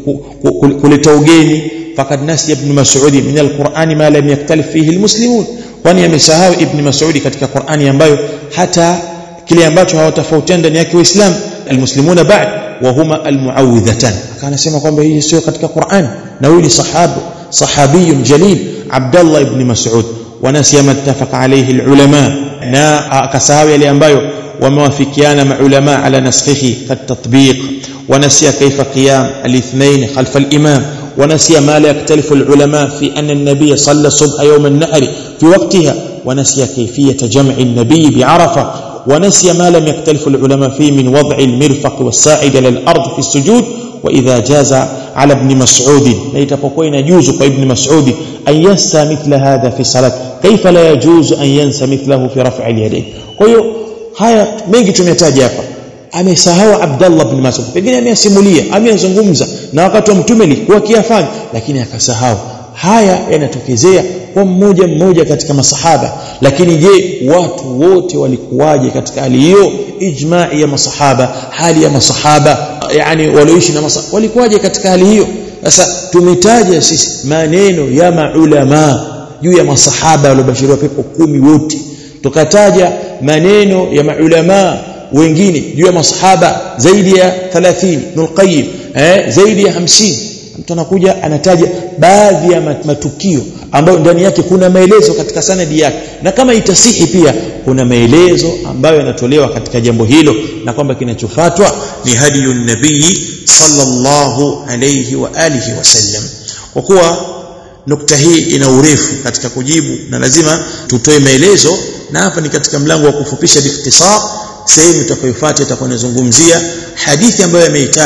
kuleta ugeni. Fakad nasiya ibn Mas'ud min al-Qur'ani ma lam yaktalif fihi al-muslimun, kwani amesahau ibn Mas'ud katika Qur'ani ambayo hata kile ambacho hawatofautiana ndani yake Waislamu, al-muslimuna ba'd wa huma al-mu'awwidhatan. Akasema kwamba hii sio katika Qur'an, na huyu ni sahabiyun jalil Abdullah ibn Mas'ud. Wanasiya mattafaqa alayhi al-ulama, na akasahau yale ambayo wamewafikiana maulama ala naskhihi katatbiq. Wanasiya kaifa qiyam al-ithnain khalf al-imam. ونسي ما لا يختلف العلماء في أن النبي صلى الصبح يوم النحر في وقتها. ونسي كيفية جمع النبي بعرفة. ونسي ما لم يختلف العلماء فيه من وضع المرفق والساعد للأرض في السجود. وإذا جاز على ابن مسعود ليتفقين يجوز ابن مسعود أن ينسى مثل هذا في الصلاة، كيف لا يجوز أن ينسى مثله في رفع اليدين. kwa haya mengi tumetaja hapa. Amesahau Abdullah ibn Mas'ud, pengine amesimulia, amezungumza na wakati wa mtume alikuwa akiyafanya, lakini akasahau. Haya yanatokezea kwa mmoja mmoja katika masahaba. Lakini je, watu wote walikuwaje katika hali hiyo? Ijma'i ya masahaba, hali ya masahaba, yani walioishi na masahaba walikuwaje katika hali hiyo? Sasa tumetaja sisi maneno ya maulama juu ya masahaba waliobashiriwa pepo 10 wote, tukataja maneno ya maulama wengine juu ya masahaba zaidi ya 30, Ibn Qayyim zaidi ya 50. Mtu anakuja anataja baadhi ya matukio ambayo ndani yake kuna maelezo katika sanadi yake, na kama itasihi pia kuna maelezo ambayo yanatolewa katika jambo hilo, na kwamba kinachofuatwa ni hadiyun nabii sallallahu alayhi wa alihi wasallam. Kwa kuwa nukta hii ina urefu katika kujibu na lazima tutoe maelezo, na hapa ni katika mlango wa kufupisha biikhtisar. Sehemu tutakayofuata itakuwa inazungumzia hadithi ambayo ameitaja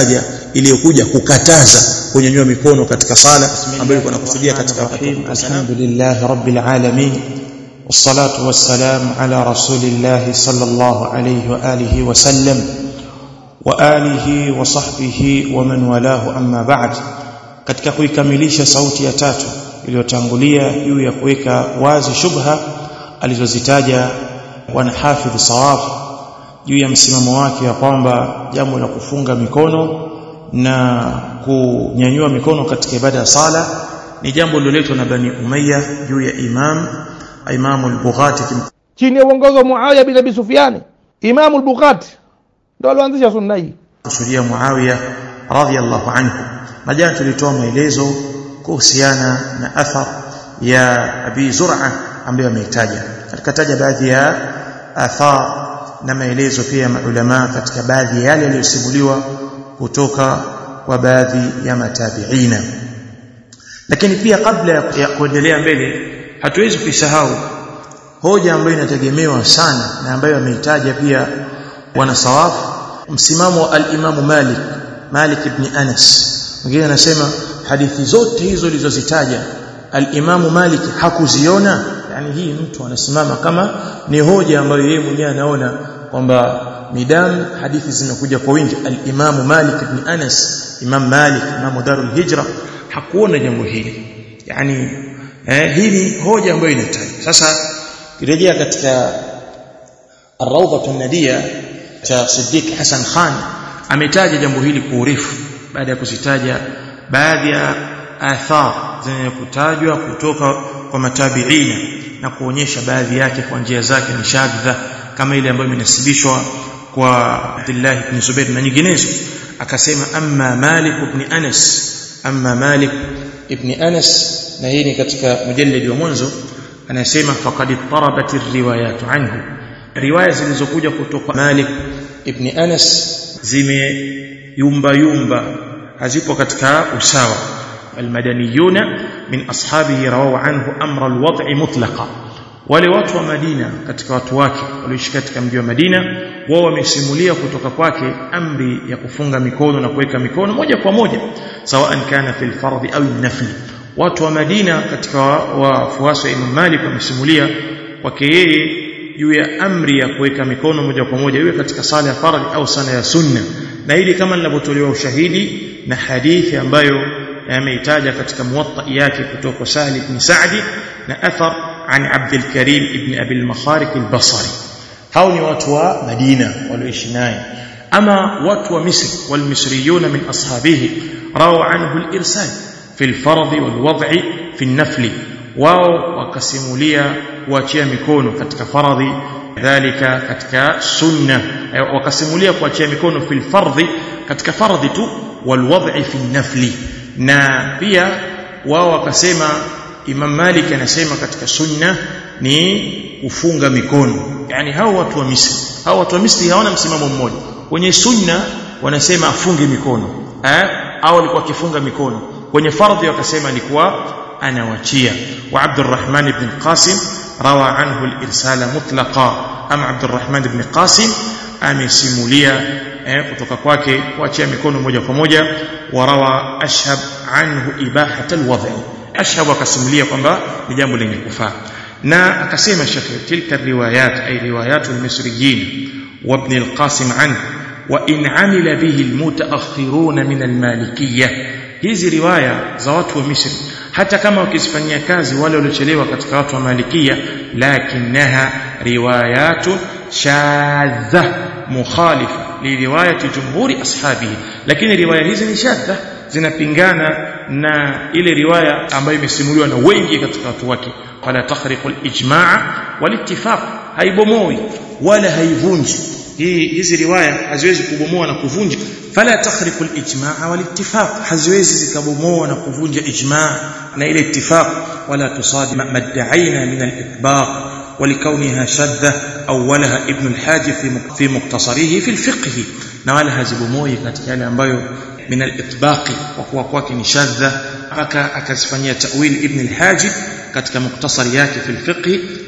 iliyokuja kukataza kunyanyua mikono katika sala ambayo ilikuwa inakusudia katika wakati. Alhamdulillah rabbil alamin wassalatu wassalamu ala rasulillah sallallahu alayhi wa alihi wa sallam wa alihi wa sahbihi wa man walahu, amma ba'd. Katika kuikamilisha sauti ya tatu iliyotangulia juu ya kuweka wazi shubha alizozitaja bwana Hafidh Sawaf juu ya msimamo wake ya kwamba jambo la kufunga mikono na kunyanyua mikono katika ibada ya sala ni jambo liloletwa na Bani Umayya juu ya Imam al-Bukhari chini ya uongozi wa Muawiya bin Abi Sufyan. Imam al-Bukhari ndio alianzisha sunna hii, kusudia Muawiya radhiyallahu anhu. Na jana tulitoa maelezo kuhusiana na athar ya Abi Zur'a ambaye ameitaja, alikataja baadhi ya athar na maelezo pia ya maulama katika baadhi ya yale yaliyosimuliwa kutoka kwa baadhi ya matabiina. Lakini pia kabla ya kuendelea mbele, hatuwezi kusahau hoja ambayo inategemewa sana na ambayo ameitaja pia wana Sawaf, msimamo wa al-Imam Malik ibn Anas. Mwingine anasema hadithi zote hizo zilizozitaja al-Imam Malik hakuziona. Yani hii mtu anasimama kama ni hoja ambayo yeye mwenyewe anaona kwamba midamu hadithi zimekuja kwa wingi. Al-Imam Malik ibn Anas, Imam Malik, Imam Darul Hijra, hakuona jambo hili. Yani hili hoja ambayo inatajwa. Sasa kirejea katika Ar-Rawdatun Nadiyya cha Siddiq Hassan Khan, ametaja jambo hili kwa urefu baada ya kuzitaja baadhi ya athar zinazokutajwa kutoka kwa matabiina na kuonyesha baadhi yake kwa njia zake ni shadha, kama ile ambayo imenasibishwa kwa Abdullah ibn Zubair na nyinginezo. Akasema amma Malik ibn Anas, na hii ni katika mujallad wa mwanzo, anasema faqad tarabat riwayat anhu, riwaya zilizokuja kutoka Malik ibn Anas zimeyumba, hazipo katika usawa. Almadaniyuna min ashabihi rawahu anhu amra alwad'i mutlaqa, wale watu wa Madina katika watu wake walioishi katika mji wa Madina, wao wamesimulia kutoka kwake amri ya kufunga mikono na kuweka mikono moja kwa moja, sawa kana fil fardhi au nafli. Watu wa Madina katika wafuasi wa Imam Malik wamesimulia kwake yeye juu ya amri ya kuweka mikono moja kwa moja, iwe katika sala ya fardhi au sala ya sunna. Na hili kama linavyotolewa ushahidi na hadithi ambayo ameitaja katika Muwatta yake kutoka kwa Sahal ibn Sa'di na athar an Abdul Karim ibn Abi al-Makharik al-Basri. Hao ni watu wa Madina walioishi naye. Ama watu wa Misri, wal misriyuna min ashabihi rawu anhu al-irsal fi al-fardhi wal wad'i fi an-nafli, wao wakasimulia kuachia mikono katika faradhi, dhalika katika sunna, wakasimulia kuachia mikono fil fardhi, katika faradhi tu, wal wad'i fi an-nafli. Na pia wao wakasema, Imam Malik anasema katika sunna ni kufunga mikono. Yani hao watu wa Misri hawana msimamo mmoja. Kwenye sunna wanasema afunge mikono, au alikuwa akifunga mikono. Kwenye fardhi wakasema alikuwa anawachia. Wa Abdurrahman ibn Qasim rawa anhu al-irsala mutlaqa, ama Abdurrahman ibn Qasim amesimulia kutoka kwake kuachia mikono moja kwa moja. Warawa Ashhab anhu ibahat al-wad'i, Ashhab akasimulia kwamba ni jambo lenye kufaa. Na akasema Sheikh, tilka riwayat ay riwayatul misriyin wa ibn al-Qasim anhu wa in amila bihi al-mutaakhirun min al-malikiyya, hizi riwaya za watu wa Misri hata kama wakisifanyia kazi wale waliochelewa katika watu wa Malikia, lakinaha riwayatu shadha mukhalifa li riwayati jumhuri ashabihi, lakini riwaya hizi ni shadha, zinapingana na ile riwaya ambayo imesimuliwa na wengi katika watu wake. Fala takhriqu al-ijma' wal-ittifaq, haibomoi wala haivunji. Hizi riwaya haziwezi kubomoa na kuvunja. Fala takhriqu al-ijma' wal-ittifaq, haziwezi zikabomoa na kuvunja ijma' na ile ittifaq. Wala tusadi mad'aina min al-itbaq ولكونها شاذة أولها ابن الحاج في مقتصره في الفقه، na wala hazibomoi katika yale ambayo min al-itbaqi wa kuwa kwake ni shadha, akazifanyia ta'wil ibn al-Hajib katika muktasari yake fi al-fiqh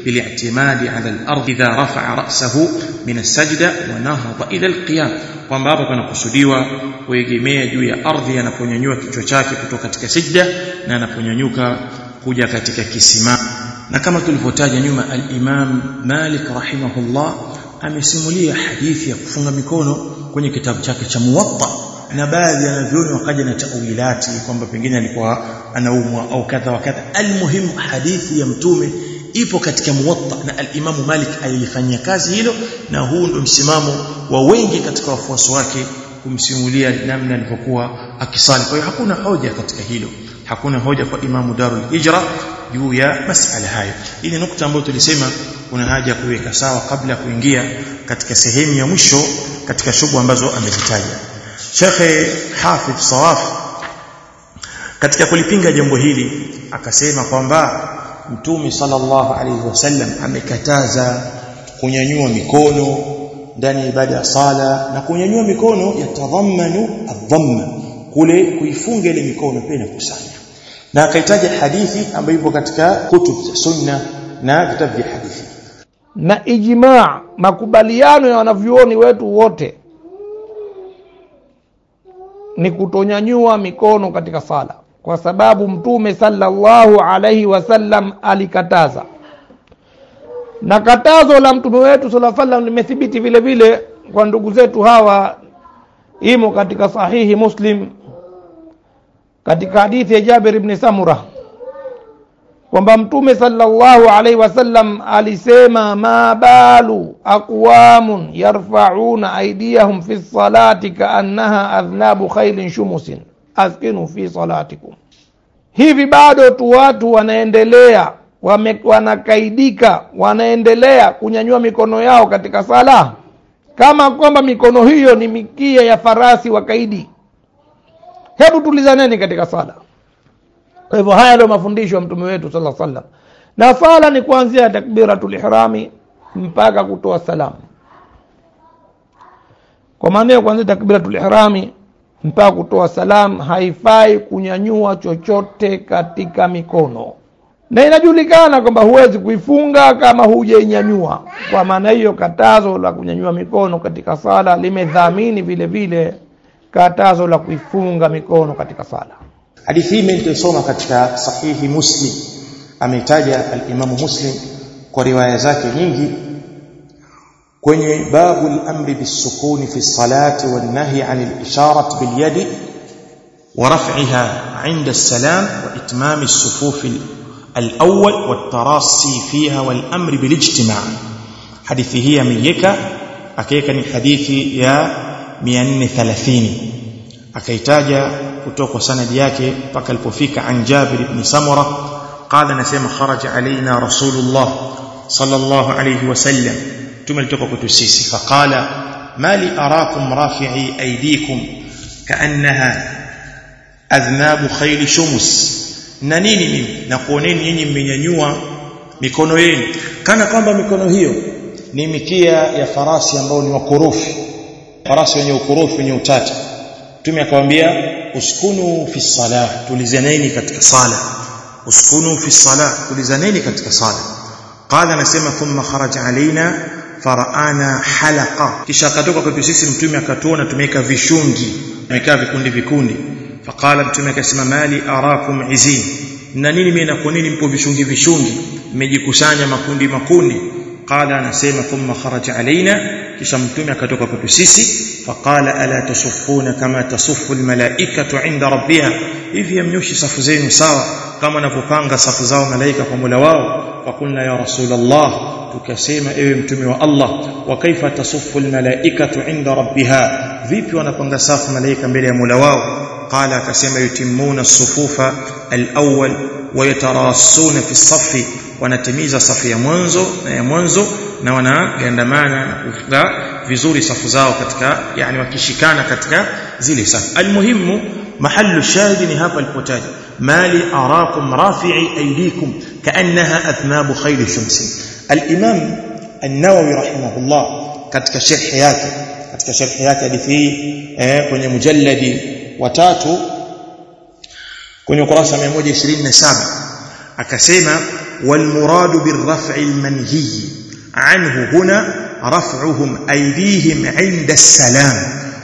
بالاعتماد على الأرض إذا رفع رأسه من السجدة ونهض إلى القيام kwamba hapa panakusudiwa kuegemea juu ya ardhi anaponyanyua kichwa chake kutoka katika sijda na anaponyanyuka kuja katika kisimamo. Na kama tulivyotaja nyuma, al-Imam Malik rahimahullah amesimulia hadithi ya kufunga mikono kwenye kitabu chake cha Muwatta, na baadhi ya wanavyoni wakaja na tawilati kwamba pengine alikuwa anaumwa au kadha wa kadha. Almuhimu hadithi ya mtume ipo katika Muwatta na al-Imam Malik alifanyia kazi hilo, na huu ndio msimamo wa wengi katika wafuasi wake kumsimulia namna alivyokuwa akisali. Kwa hiyo hakuna hoja katika hilo, hakuna hoja kwa Imam Darul Hijra juu ya masala hayo. Hii ni nukta ambayo tulisema kuna haja kuweka sawa kabla kuingia katika sehemu ya mwisho katika shughuli ambazo amezitaja Sheikh Hafidh Sawaf. Katika kulipinga jambo hili akasema kwamba Mtume sallallahu alayhi wasallam amekataza kunyanyua mikono ndani ya ibada ya sala, na kunyanyua mikono yatadhammanu adhamma, kule kuifunga ile mikono pia inakusanya. Na akaitaja hadithi ambayo ipo katika kutub za sunna na vitabu vya hadithi na ijmaa, makubaliano ya wanavyuoni wetu wote ni kutonyanyua mikono katika sala, kwa sababu Mtume sallallahu alaihi wasallam alikataza. Na katazo la Mtume wetu sallallahu alaihi wasallam limethibiti vile vile kwa ndugu zetu hawa, imo katika sahihi Muslim katika hadithi ya Jabir ibn Samura kwamba Mtume sallallahu alaihi wasallam alisema, ma balu aqwamun yarfa'una aydiyahum fi salati ka'annaha adhnabu khaylin shumusin askinu fi salatikum. Hivi bado tu watu wanaendelea wanakaidika, wanaendelea kunyanyua mikono yao katika sala kama kwamba mikono hiyo ni mikia ya farasi wakaidi. Hebu tulizaneni katika sala. Kwa hivyo haya ndio mafundisho ya Mtume wetu sallallahu alaihi wasallam. Na sala ni kuanzia takbiratul ihrami mpaka kutoa salamu. Kwa maana kuanzia takbiratul ihrami mpaka kutoa salamu haifai kunyanyua chochote katika mikono. Na inajulikana kwamba huwezi kuifunga kama hujainyanyua. Kwa maana hiyo katazo la kunyanyua mikono katika sala limedhamini vile vile katazo la kuifunga mikono katika sala. Hadithi hii nimesoma katika sahihi Muslim, ameitaja al-Imam Muslim kwa riwaya zake nyingi kwenye babu al-amri bis-sukuni fi as-salati wan-nahy 'an al-isharat bil-yadi wa raf'iha 'inda as-salam wa itmam as-sufuf al-awwal wat-tarasi fiha wal-amri bil-ijtima'. Hadithi hii ameiweka akaweka ni hadithi ya 430, akaitaja kutoka sanadi yake mpaka alipofika an Jabir ibn Samura qala, nasema kharaja alaina Rasulullah sallallahu alayhi wasallam, tumelitoka kwetu sisi, faqala mali arakum rafi'i aydikum kaannaha adhnabu khayl shumus, na nini mimi na kuoneni nyinyi mmenyanyua mikono yenu kana kwamba mikono hiyo ni mikia ya farasi ambao ni wakorofi, farasi wenye ukorofi wenye utata. Mtume akamwambia uskunu fi salah, tulizaneni katika sala. Uskunu fi salah, tulizaneni katika sala. Qala, nasema thumma kharaja alaina fara'ana halaqa, kisha akatoka kwetu sisi Mtume akatuona tumeweka vishungi, tumeweka vikundi vikundi. Faqala, Mtume akasema mali arakum izin, na nini mimi na kwa nini mpo vishungi vishungi, mmejikusanya makundi makundi. Qala, anasema thumma kharaja alaina, kisha Mtume akatoka kwetu sisi. Faqala ala tasuffuna kama tasuffu almalaikatu 'inda rabbiha, hivi yamnyoshi safu zenu sawa kama wanapopanga safu zao malaika kwa Mola wao. Fakulna ya Rasulullah, tukasema ewe Mtume wa Allah, wa kaifa tasuffu almalaikatu 'inda rabbiha, vipi wanapanga safu malaika mbele ya Mola wao? Qala, akasema yutimuna as-sufufa al-awwal wa yatarassuna fi as-saffi, wanatimiza safu ya mwanzo na wanagandamana na kufunga vizuri safu zao katika, yani wakishikana katika zile safu. Almuhimu mahallu shahidi ni hapa alipotaja mali arakum rafi'i aydikum kaannaha athnabu khayl shamsin. Al-Imam An-Nawawi rahimahullah katika sharhi yake hadithi hii kwenye mujalladi wa 3 kwenye ukurasa 127 akasema والمراد بالرفع المنهي عنه هنا رفعهم أيديهم عند السلام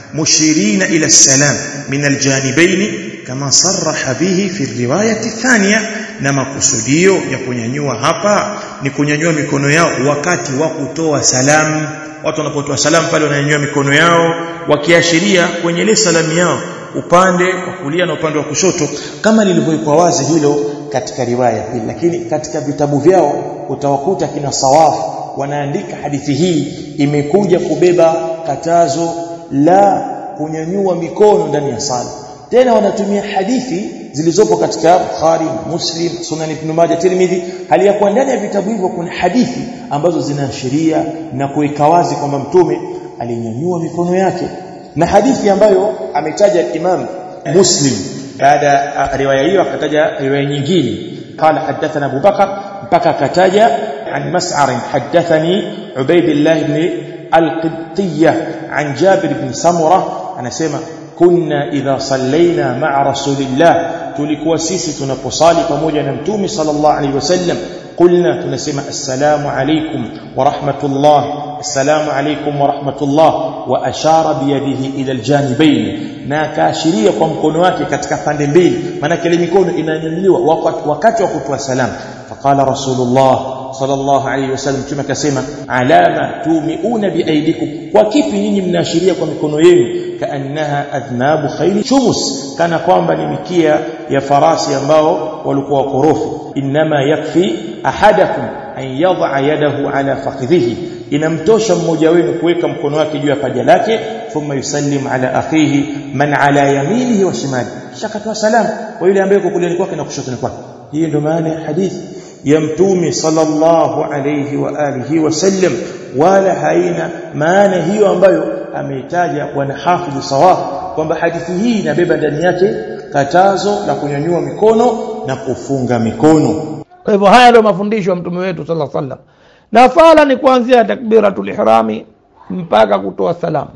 مشيرين إلى السلام من الجانبين كما صرح به في الرواية الثانية. نما kusudio ya kunyanyua hapa ni kunyanyua mikono yao wakati wa kutoa salamu. Watu wanapotoa salamu pale wananyanyua mikono yao wakiashiria kwenye ile salamu yao upande wa kulia na upande wa kushoto, kama lilivyokuwa wazi hilo katika riwaya hii. Lakini katika vitabu vyao utawakuta kina Sawaf wanaandika hadithi hii imekuja kubeba katazo la kunyanyua mikono ndani ya sala. Tena wanatumia hadithi zilizopo katika Bukhari, Muslim, Sunan Ibn Majah, Tirmidhi, hali ya kuwa ndani ya vitabu hivyo kuna hadithi ambazo zinaashiria na kuweka wazi kwamba mtume alinyanyua mikono yake. Na hadithi ambayo ametaja Imam Muslim baada riwaya hiyo akataja riwaya nyingine, qala hadathana Abu Bakar, mpaka akataja an Mas'ar hadathani Ubaydillah ibn al-Qibtiyya an Jabir ibn Samurah, anasema kunna idha sallaina ma'a rasulillah, tulikuwa sisi tunaposali pamoja na mtume sallallahu alaihi wasallam, qulna, tunasema assalamu alaykum wa rahmatullah, assalamu alaykum wa rahmatullah, wa ashara biyadihi ila aljanibayn, na kaashiria kwa mkono wake katika pande mbili, maana ile mikono inanyanyuliwa wakati wa kutoa salamu. Faqala rasulullah sallallahu alayhi wasallam, mtume akasema alama tumiuna biaidikum, kwa kipi nyinyi mnaashiria kwa mikono yenu? Kaannaha adhnabu khayli shumus, kana kwamba ni mikia ya farasi ambao walikuwa wakorofu. Inma yakfi ahadakum an yad'a yadahu ala fakhidhihi, inamtosha mmoja wenu kuweka mkono wake juu ya paja lake, thumma yusallim ala akhihi man ala yaminihi wa shimali, kisha katoa salamu kwa yule ambaye yuko kulia kwake na kushoto kwake. Hii ndio maana ya hadithi ya mtume sallallahu alayhi wa alihi wasallam, wala haina maana hiyo ambayo ameitaja bwana Hafidh Sawaf kwamba hadithi hii inabeba ndani yake katazo la kunyanyua mikono na kufunga mikono. Kwa hivyo haya ndio mafundisho ya mtume wetu sallallahu alaihi wasallam. Na sala ni kuanzia takbiratul ihrami mpaka kutoa salamu.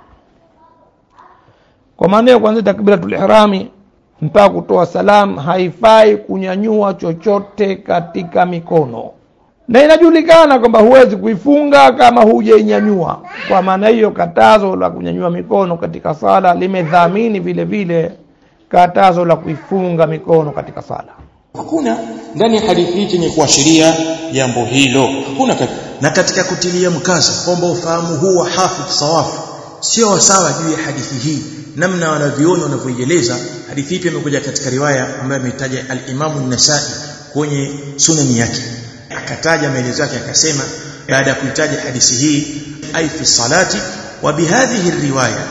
Kwa maana kuanzia takbiratul ihrami mpaka kutoa salamu haifai kunyanyua chochote katika mikono. Na inajulikana kwamba huwezi kuifunga kama hujainyanyua. Kwa maana hiyo katazo la kunyanyua mikono katika sala limedhamini vile vile katazo la kuifunga mikono katika sala. Hakuna ndani ya hadithi hii chenye kuashiria jambo hilo. Hakuna na katika kutilia mkazo kwamba ufahamu huu wa Hafidh Sawaf sio sawa juu ya hadithi hii, namna wanaviona wanavyoieleza hadithi hii. Pia imekuja katika riwaya ambayo ametaja al-Imam an-Nasa'i kwenye sunani yake, akataja maelezo yake akasema, baada ya kuitaja hadithi hii ay fi salati wa bihadhihi riwaya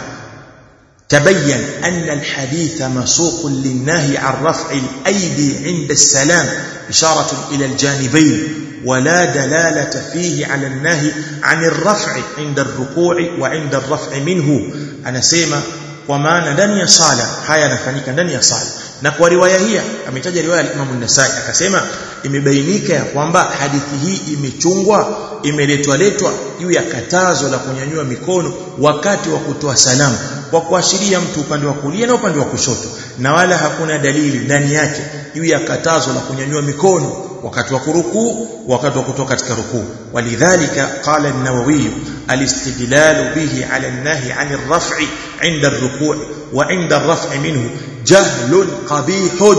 تبين أن الحديث مسوق للنهي عن رفع الأيدي عند السلام إشارة إلى الجانبين، ولا دلالة فيه على النهي عن الرفع عند الركوع وعند الرفع منه. أنا سيما وما ندني صالة هيا نفنيك ندني صالة. na kwa riwaya hii ametaja riwaya ya Imam an-Nasa'i akasema imebainika ya kwamba hadithi hii imechungwa, imeletwa juu ya katazo la kunyanyua mikono wakati wa kutoa salamu, kwa kuashiria mtu upande wa kulia na upande wa kushoto, na wala hakuna dalili ndani yake juu ya katazo la kunyanyua mikono wakati wa kurukuu, wakati wa kutoka katika rukuu. Walidhalika qala an-Nawawi al-istidlal bihi ala an-nahy 'an ar-raf'i 'inda ar-ruku' wa 'inda ar-raf'i minhu jahlun qabihun.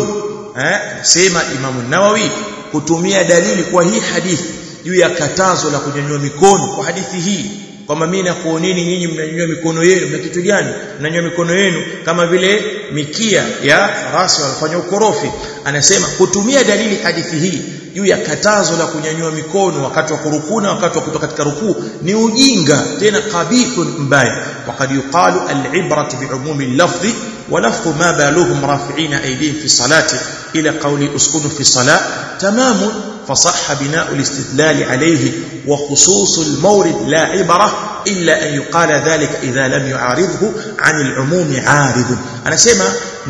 Sema Imam an-Nawawi kutumia dalili kwa hii hadithi juu ya katazo la kunyanyua mikono kwa hadithi hii, kwamba mimi na kuoneni nyinyi mnanyanyua mikono yenu na kitu gani? Mnanyanyua mikono yenu kama vile mikia ya farasi walifanya ukorofi. Anasema kutumia dalili hadithi hii juu ya katazo la kunyanyua mikono wakati wa kurukuu na wakati wa kutoka katika rukuu ni ujinga, tena qabihun, mbaya. Waqad yuqalu al-ibratu bi'umumi al-lafzi wa lafdhu ma baluhum rafi'ina aydihim fi salati ila qawli uskunu fi salat tamamun, فصح بناء الاستدلال عليه وخصوص المورد لا عبرة إلا أن يقال ذلك إذا لم يعارضه عن العموم عارض. أنا سيما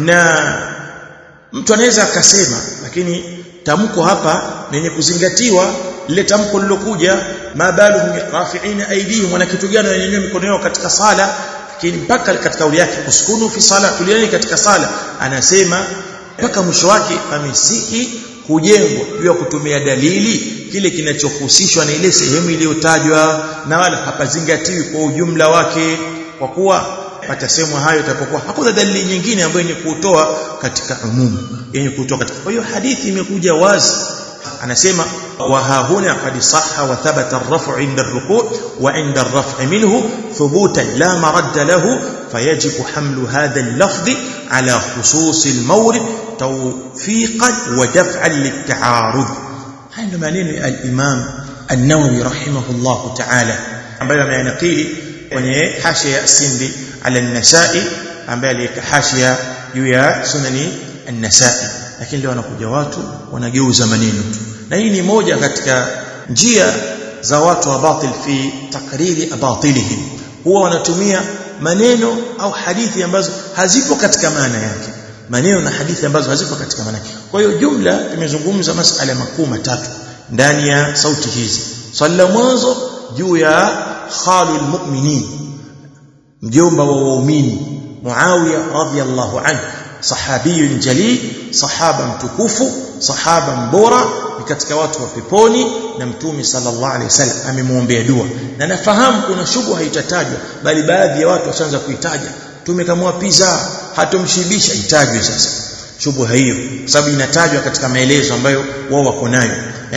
mtu anaweza akasema, lakini tamko hapa lenye kuzingatiwa lile tamko lilokuja mabaluhum rafi'ina aydihim, wana kitu gani wananyanyua mikono yao katika sala, lakini mpaka katika kauli yake uskunu fi sala, tulieni katika sala, anasema mpaka mwisho wake amesihi kujengwa juu ya kutumia dalili kile kinachohusishwa na ile sehemu iliyotajwa, na wala hapazingatiwi kwa ujumla wake, kwa kuwa patasemwa hayo itapokuwa hakuna dalili nyingine ambayo yenye kutoa katika umumu, yenye kutoa katika. Kwa hiyo hadithi imekuja wazi, anasema wa hahuna qad sahha wa thabata ar-raf'u 'inda ar-ruku' wa 'inda ar-raf'i minhu thubutan la maradda lahu fayajibu hamlu hadha al-lafdh ala khusus al-mawrid tawfiqan wa daf'an lit-ta'arud. Haya ndio maneno ya al-Imam an-Nawawi rahimahullah ta'ala ambayo ameyanakili kwenye hashia ya Sindi ala an-Nasa'i, ambaye aliyeka hashia juu ya sunani an-Nasa'i. Lakini leo wanakuja watu wanageuza maneno tu, na hii ni moja katika njia za watu wa batil fi takriri abatilihim. Huwa wanatumia maneno au hadithi ambazo hazipo katika maana yake, maneno na hadithi ambazo hazipo katika maana yake. Kwa hiyo jumla tumezungumza masala makuu matatu ndani ya sauti hizi. Swali la mwanzo juu ya khalul mu'minin, mjomba wa waumini, Muawiya radhiyallahu anhu, sahabiyun jalil, sahaba mtukufu, sahaba mbora, ni katika watu wa peponi, na Mtume sallallahu alaihi wasallam amemuombea dua. Na nafahamu kuna shubha haitatajwa, bali baadhi ya watu washaanza kuitaja. Mtume kamwa pizza hatomshibisha, itajwe sasa shubha hiyo, sababu inatajwa katika maelezo ambayo wao wako nayo.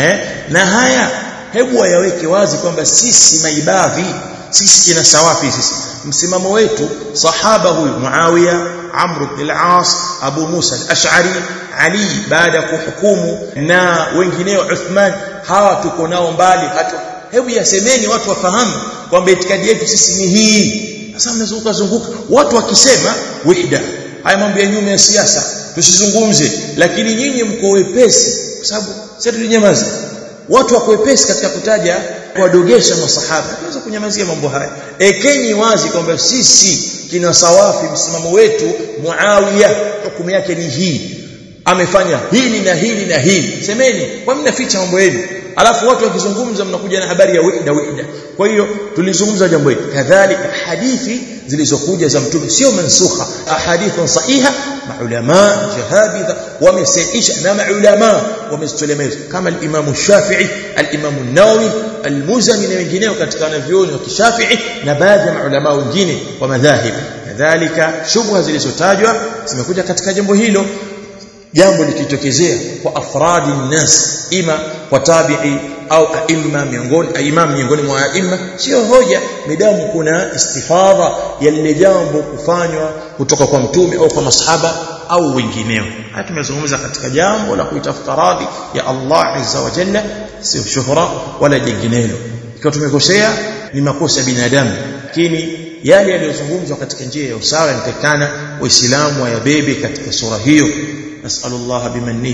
Na haya hebu wayaweke wazi kwamba sisi maibadhi, sisi kina sawafi, sisi msimamo wetu sahaba huyu Muawiya, Amr ibn al-As, Abu Musa al-Ash'ari, Ali baada kuhukumu, na wengineo Uthman, hawa tuko nao mbali. Hebu yasemeni watu wafahamu kwamba itikadi yetu sisi ni hii. Sasa mnazunguka watu wakisema wahda, haya mambo ya nyuma ya siasa tusizungumze, lakini nyinyi mko wepesi, kwa sababu sisi tulinyamaza. Watu wako wepesi katika kutaja kuwadogesha masahaba, tunaweza kunyamazia mambo haya. Ekeni wazi kwamba sisi kina sawafi msimamo wetu Muawiya hukumu yake ni hii, amefanya hili na hili na hili. Semeni, kwa mnaficha mambo yenu, alafu watu wakizungumza mnakuja na habari ya wahda. Kwa hiyo tulizungumza jambo hili. Kadhalika hadithi zilizokuja za Mtume sio mansukha, ahadithun sahiha, maulama jahabidha wamesaisha, na maulama wamezitolemeza kama al-Imam Shafi'i, al-Imam an-Nawawi, al-Muzani na wengineo katika wanavyuoni wa Kishafi'i, na baadhi ya maulama wengine wa madhahib. Kadhalika shubha zilizotajwa zimekuja katika jambo hilo. Jambo likitokezea kwa afradi nnas, ima kwa tabi'i au aima miongoni mwa aima, sio hoja midamu kuna istifadha ya lile jambo kufanywa kutoka kwa Mtume au kwa masahaba au wengineo. Hata tumezungumza katika jambo la kuitafuta radhi ya Allah azza wa jalla, sio shuhra wala jinginelo. Ikiwa tumekosea ni makosa ya binadamu, lakini yale yaliyozungumzwa katika njia ya usawa yanatakana Waislamu wayabebe katika sura hiyo. نسأل الله بمنه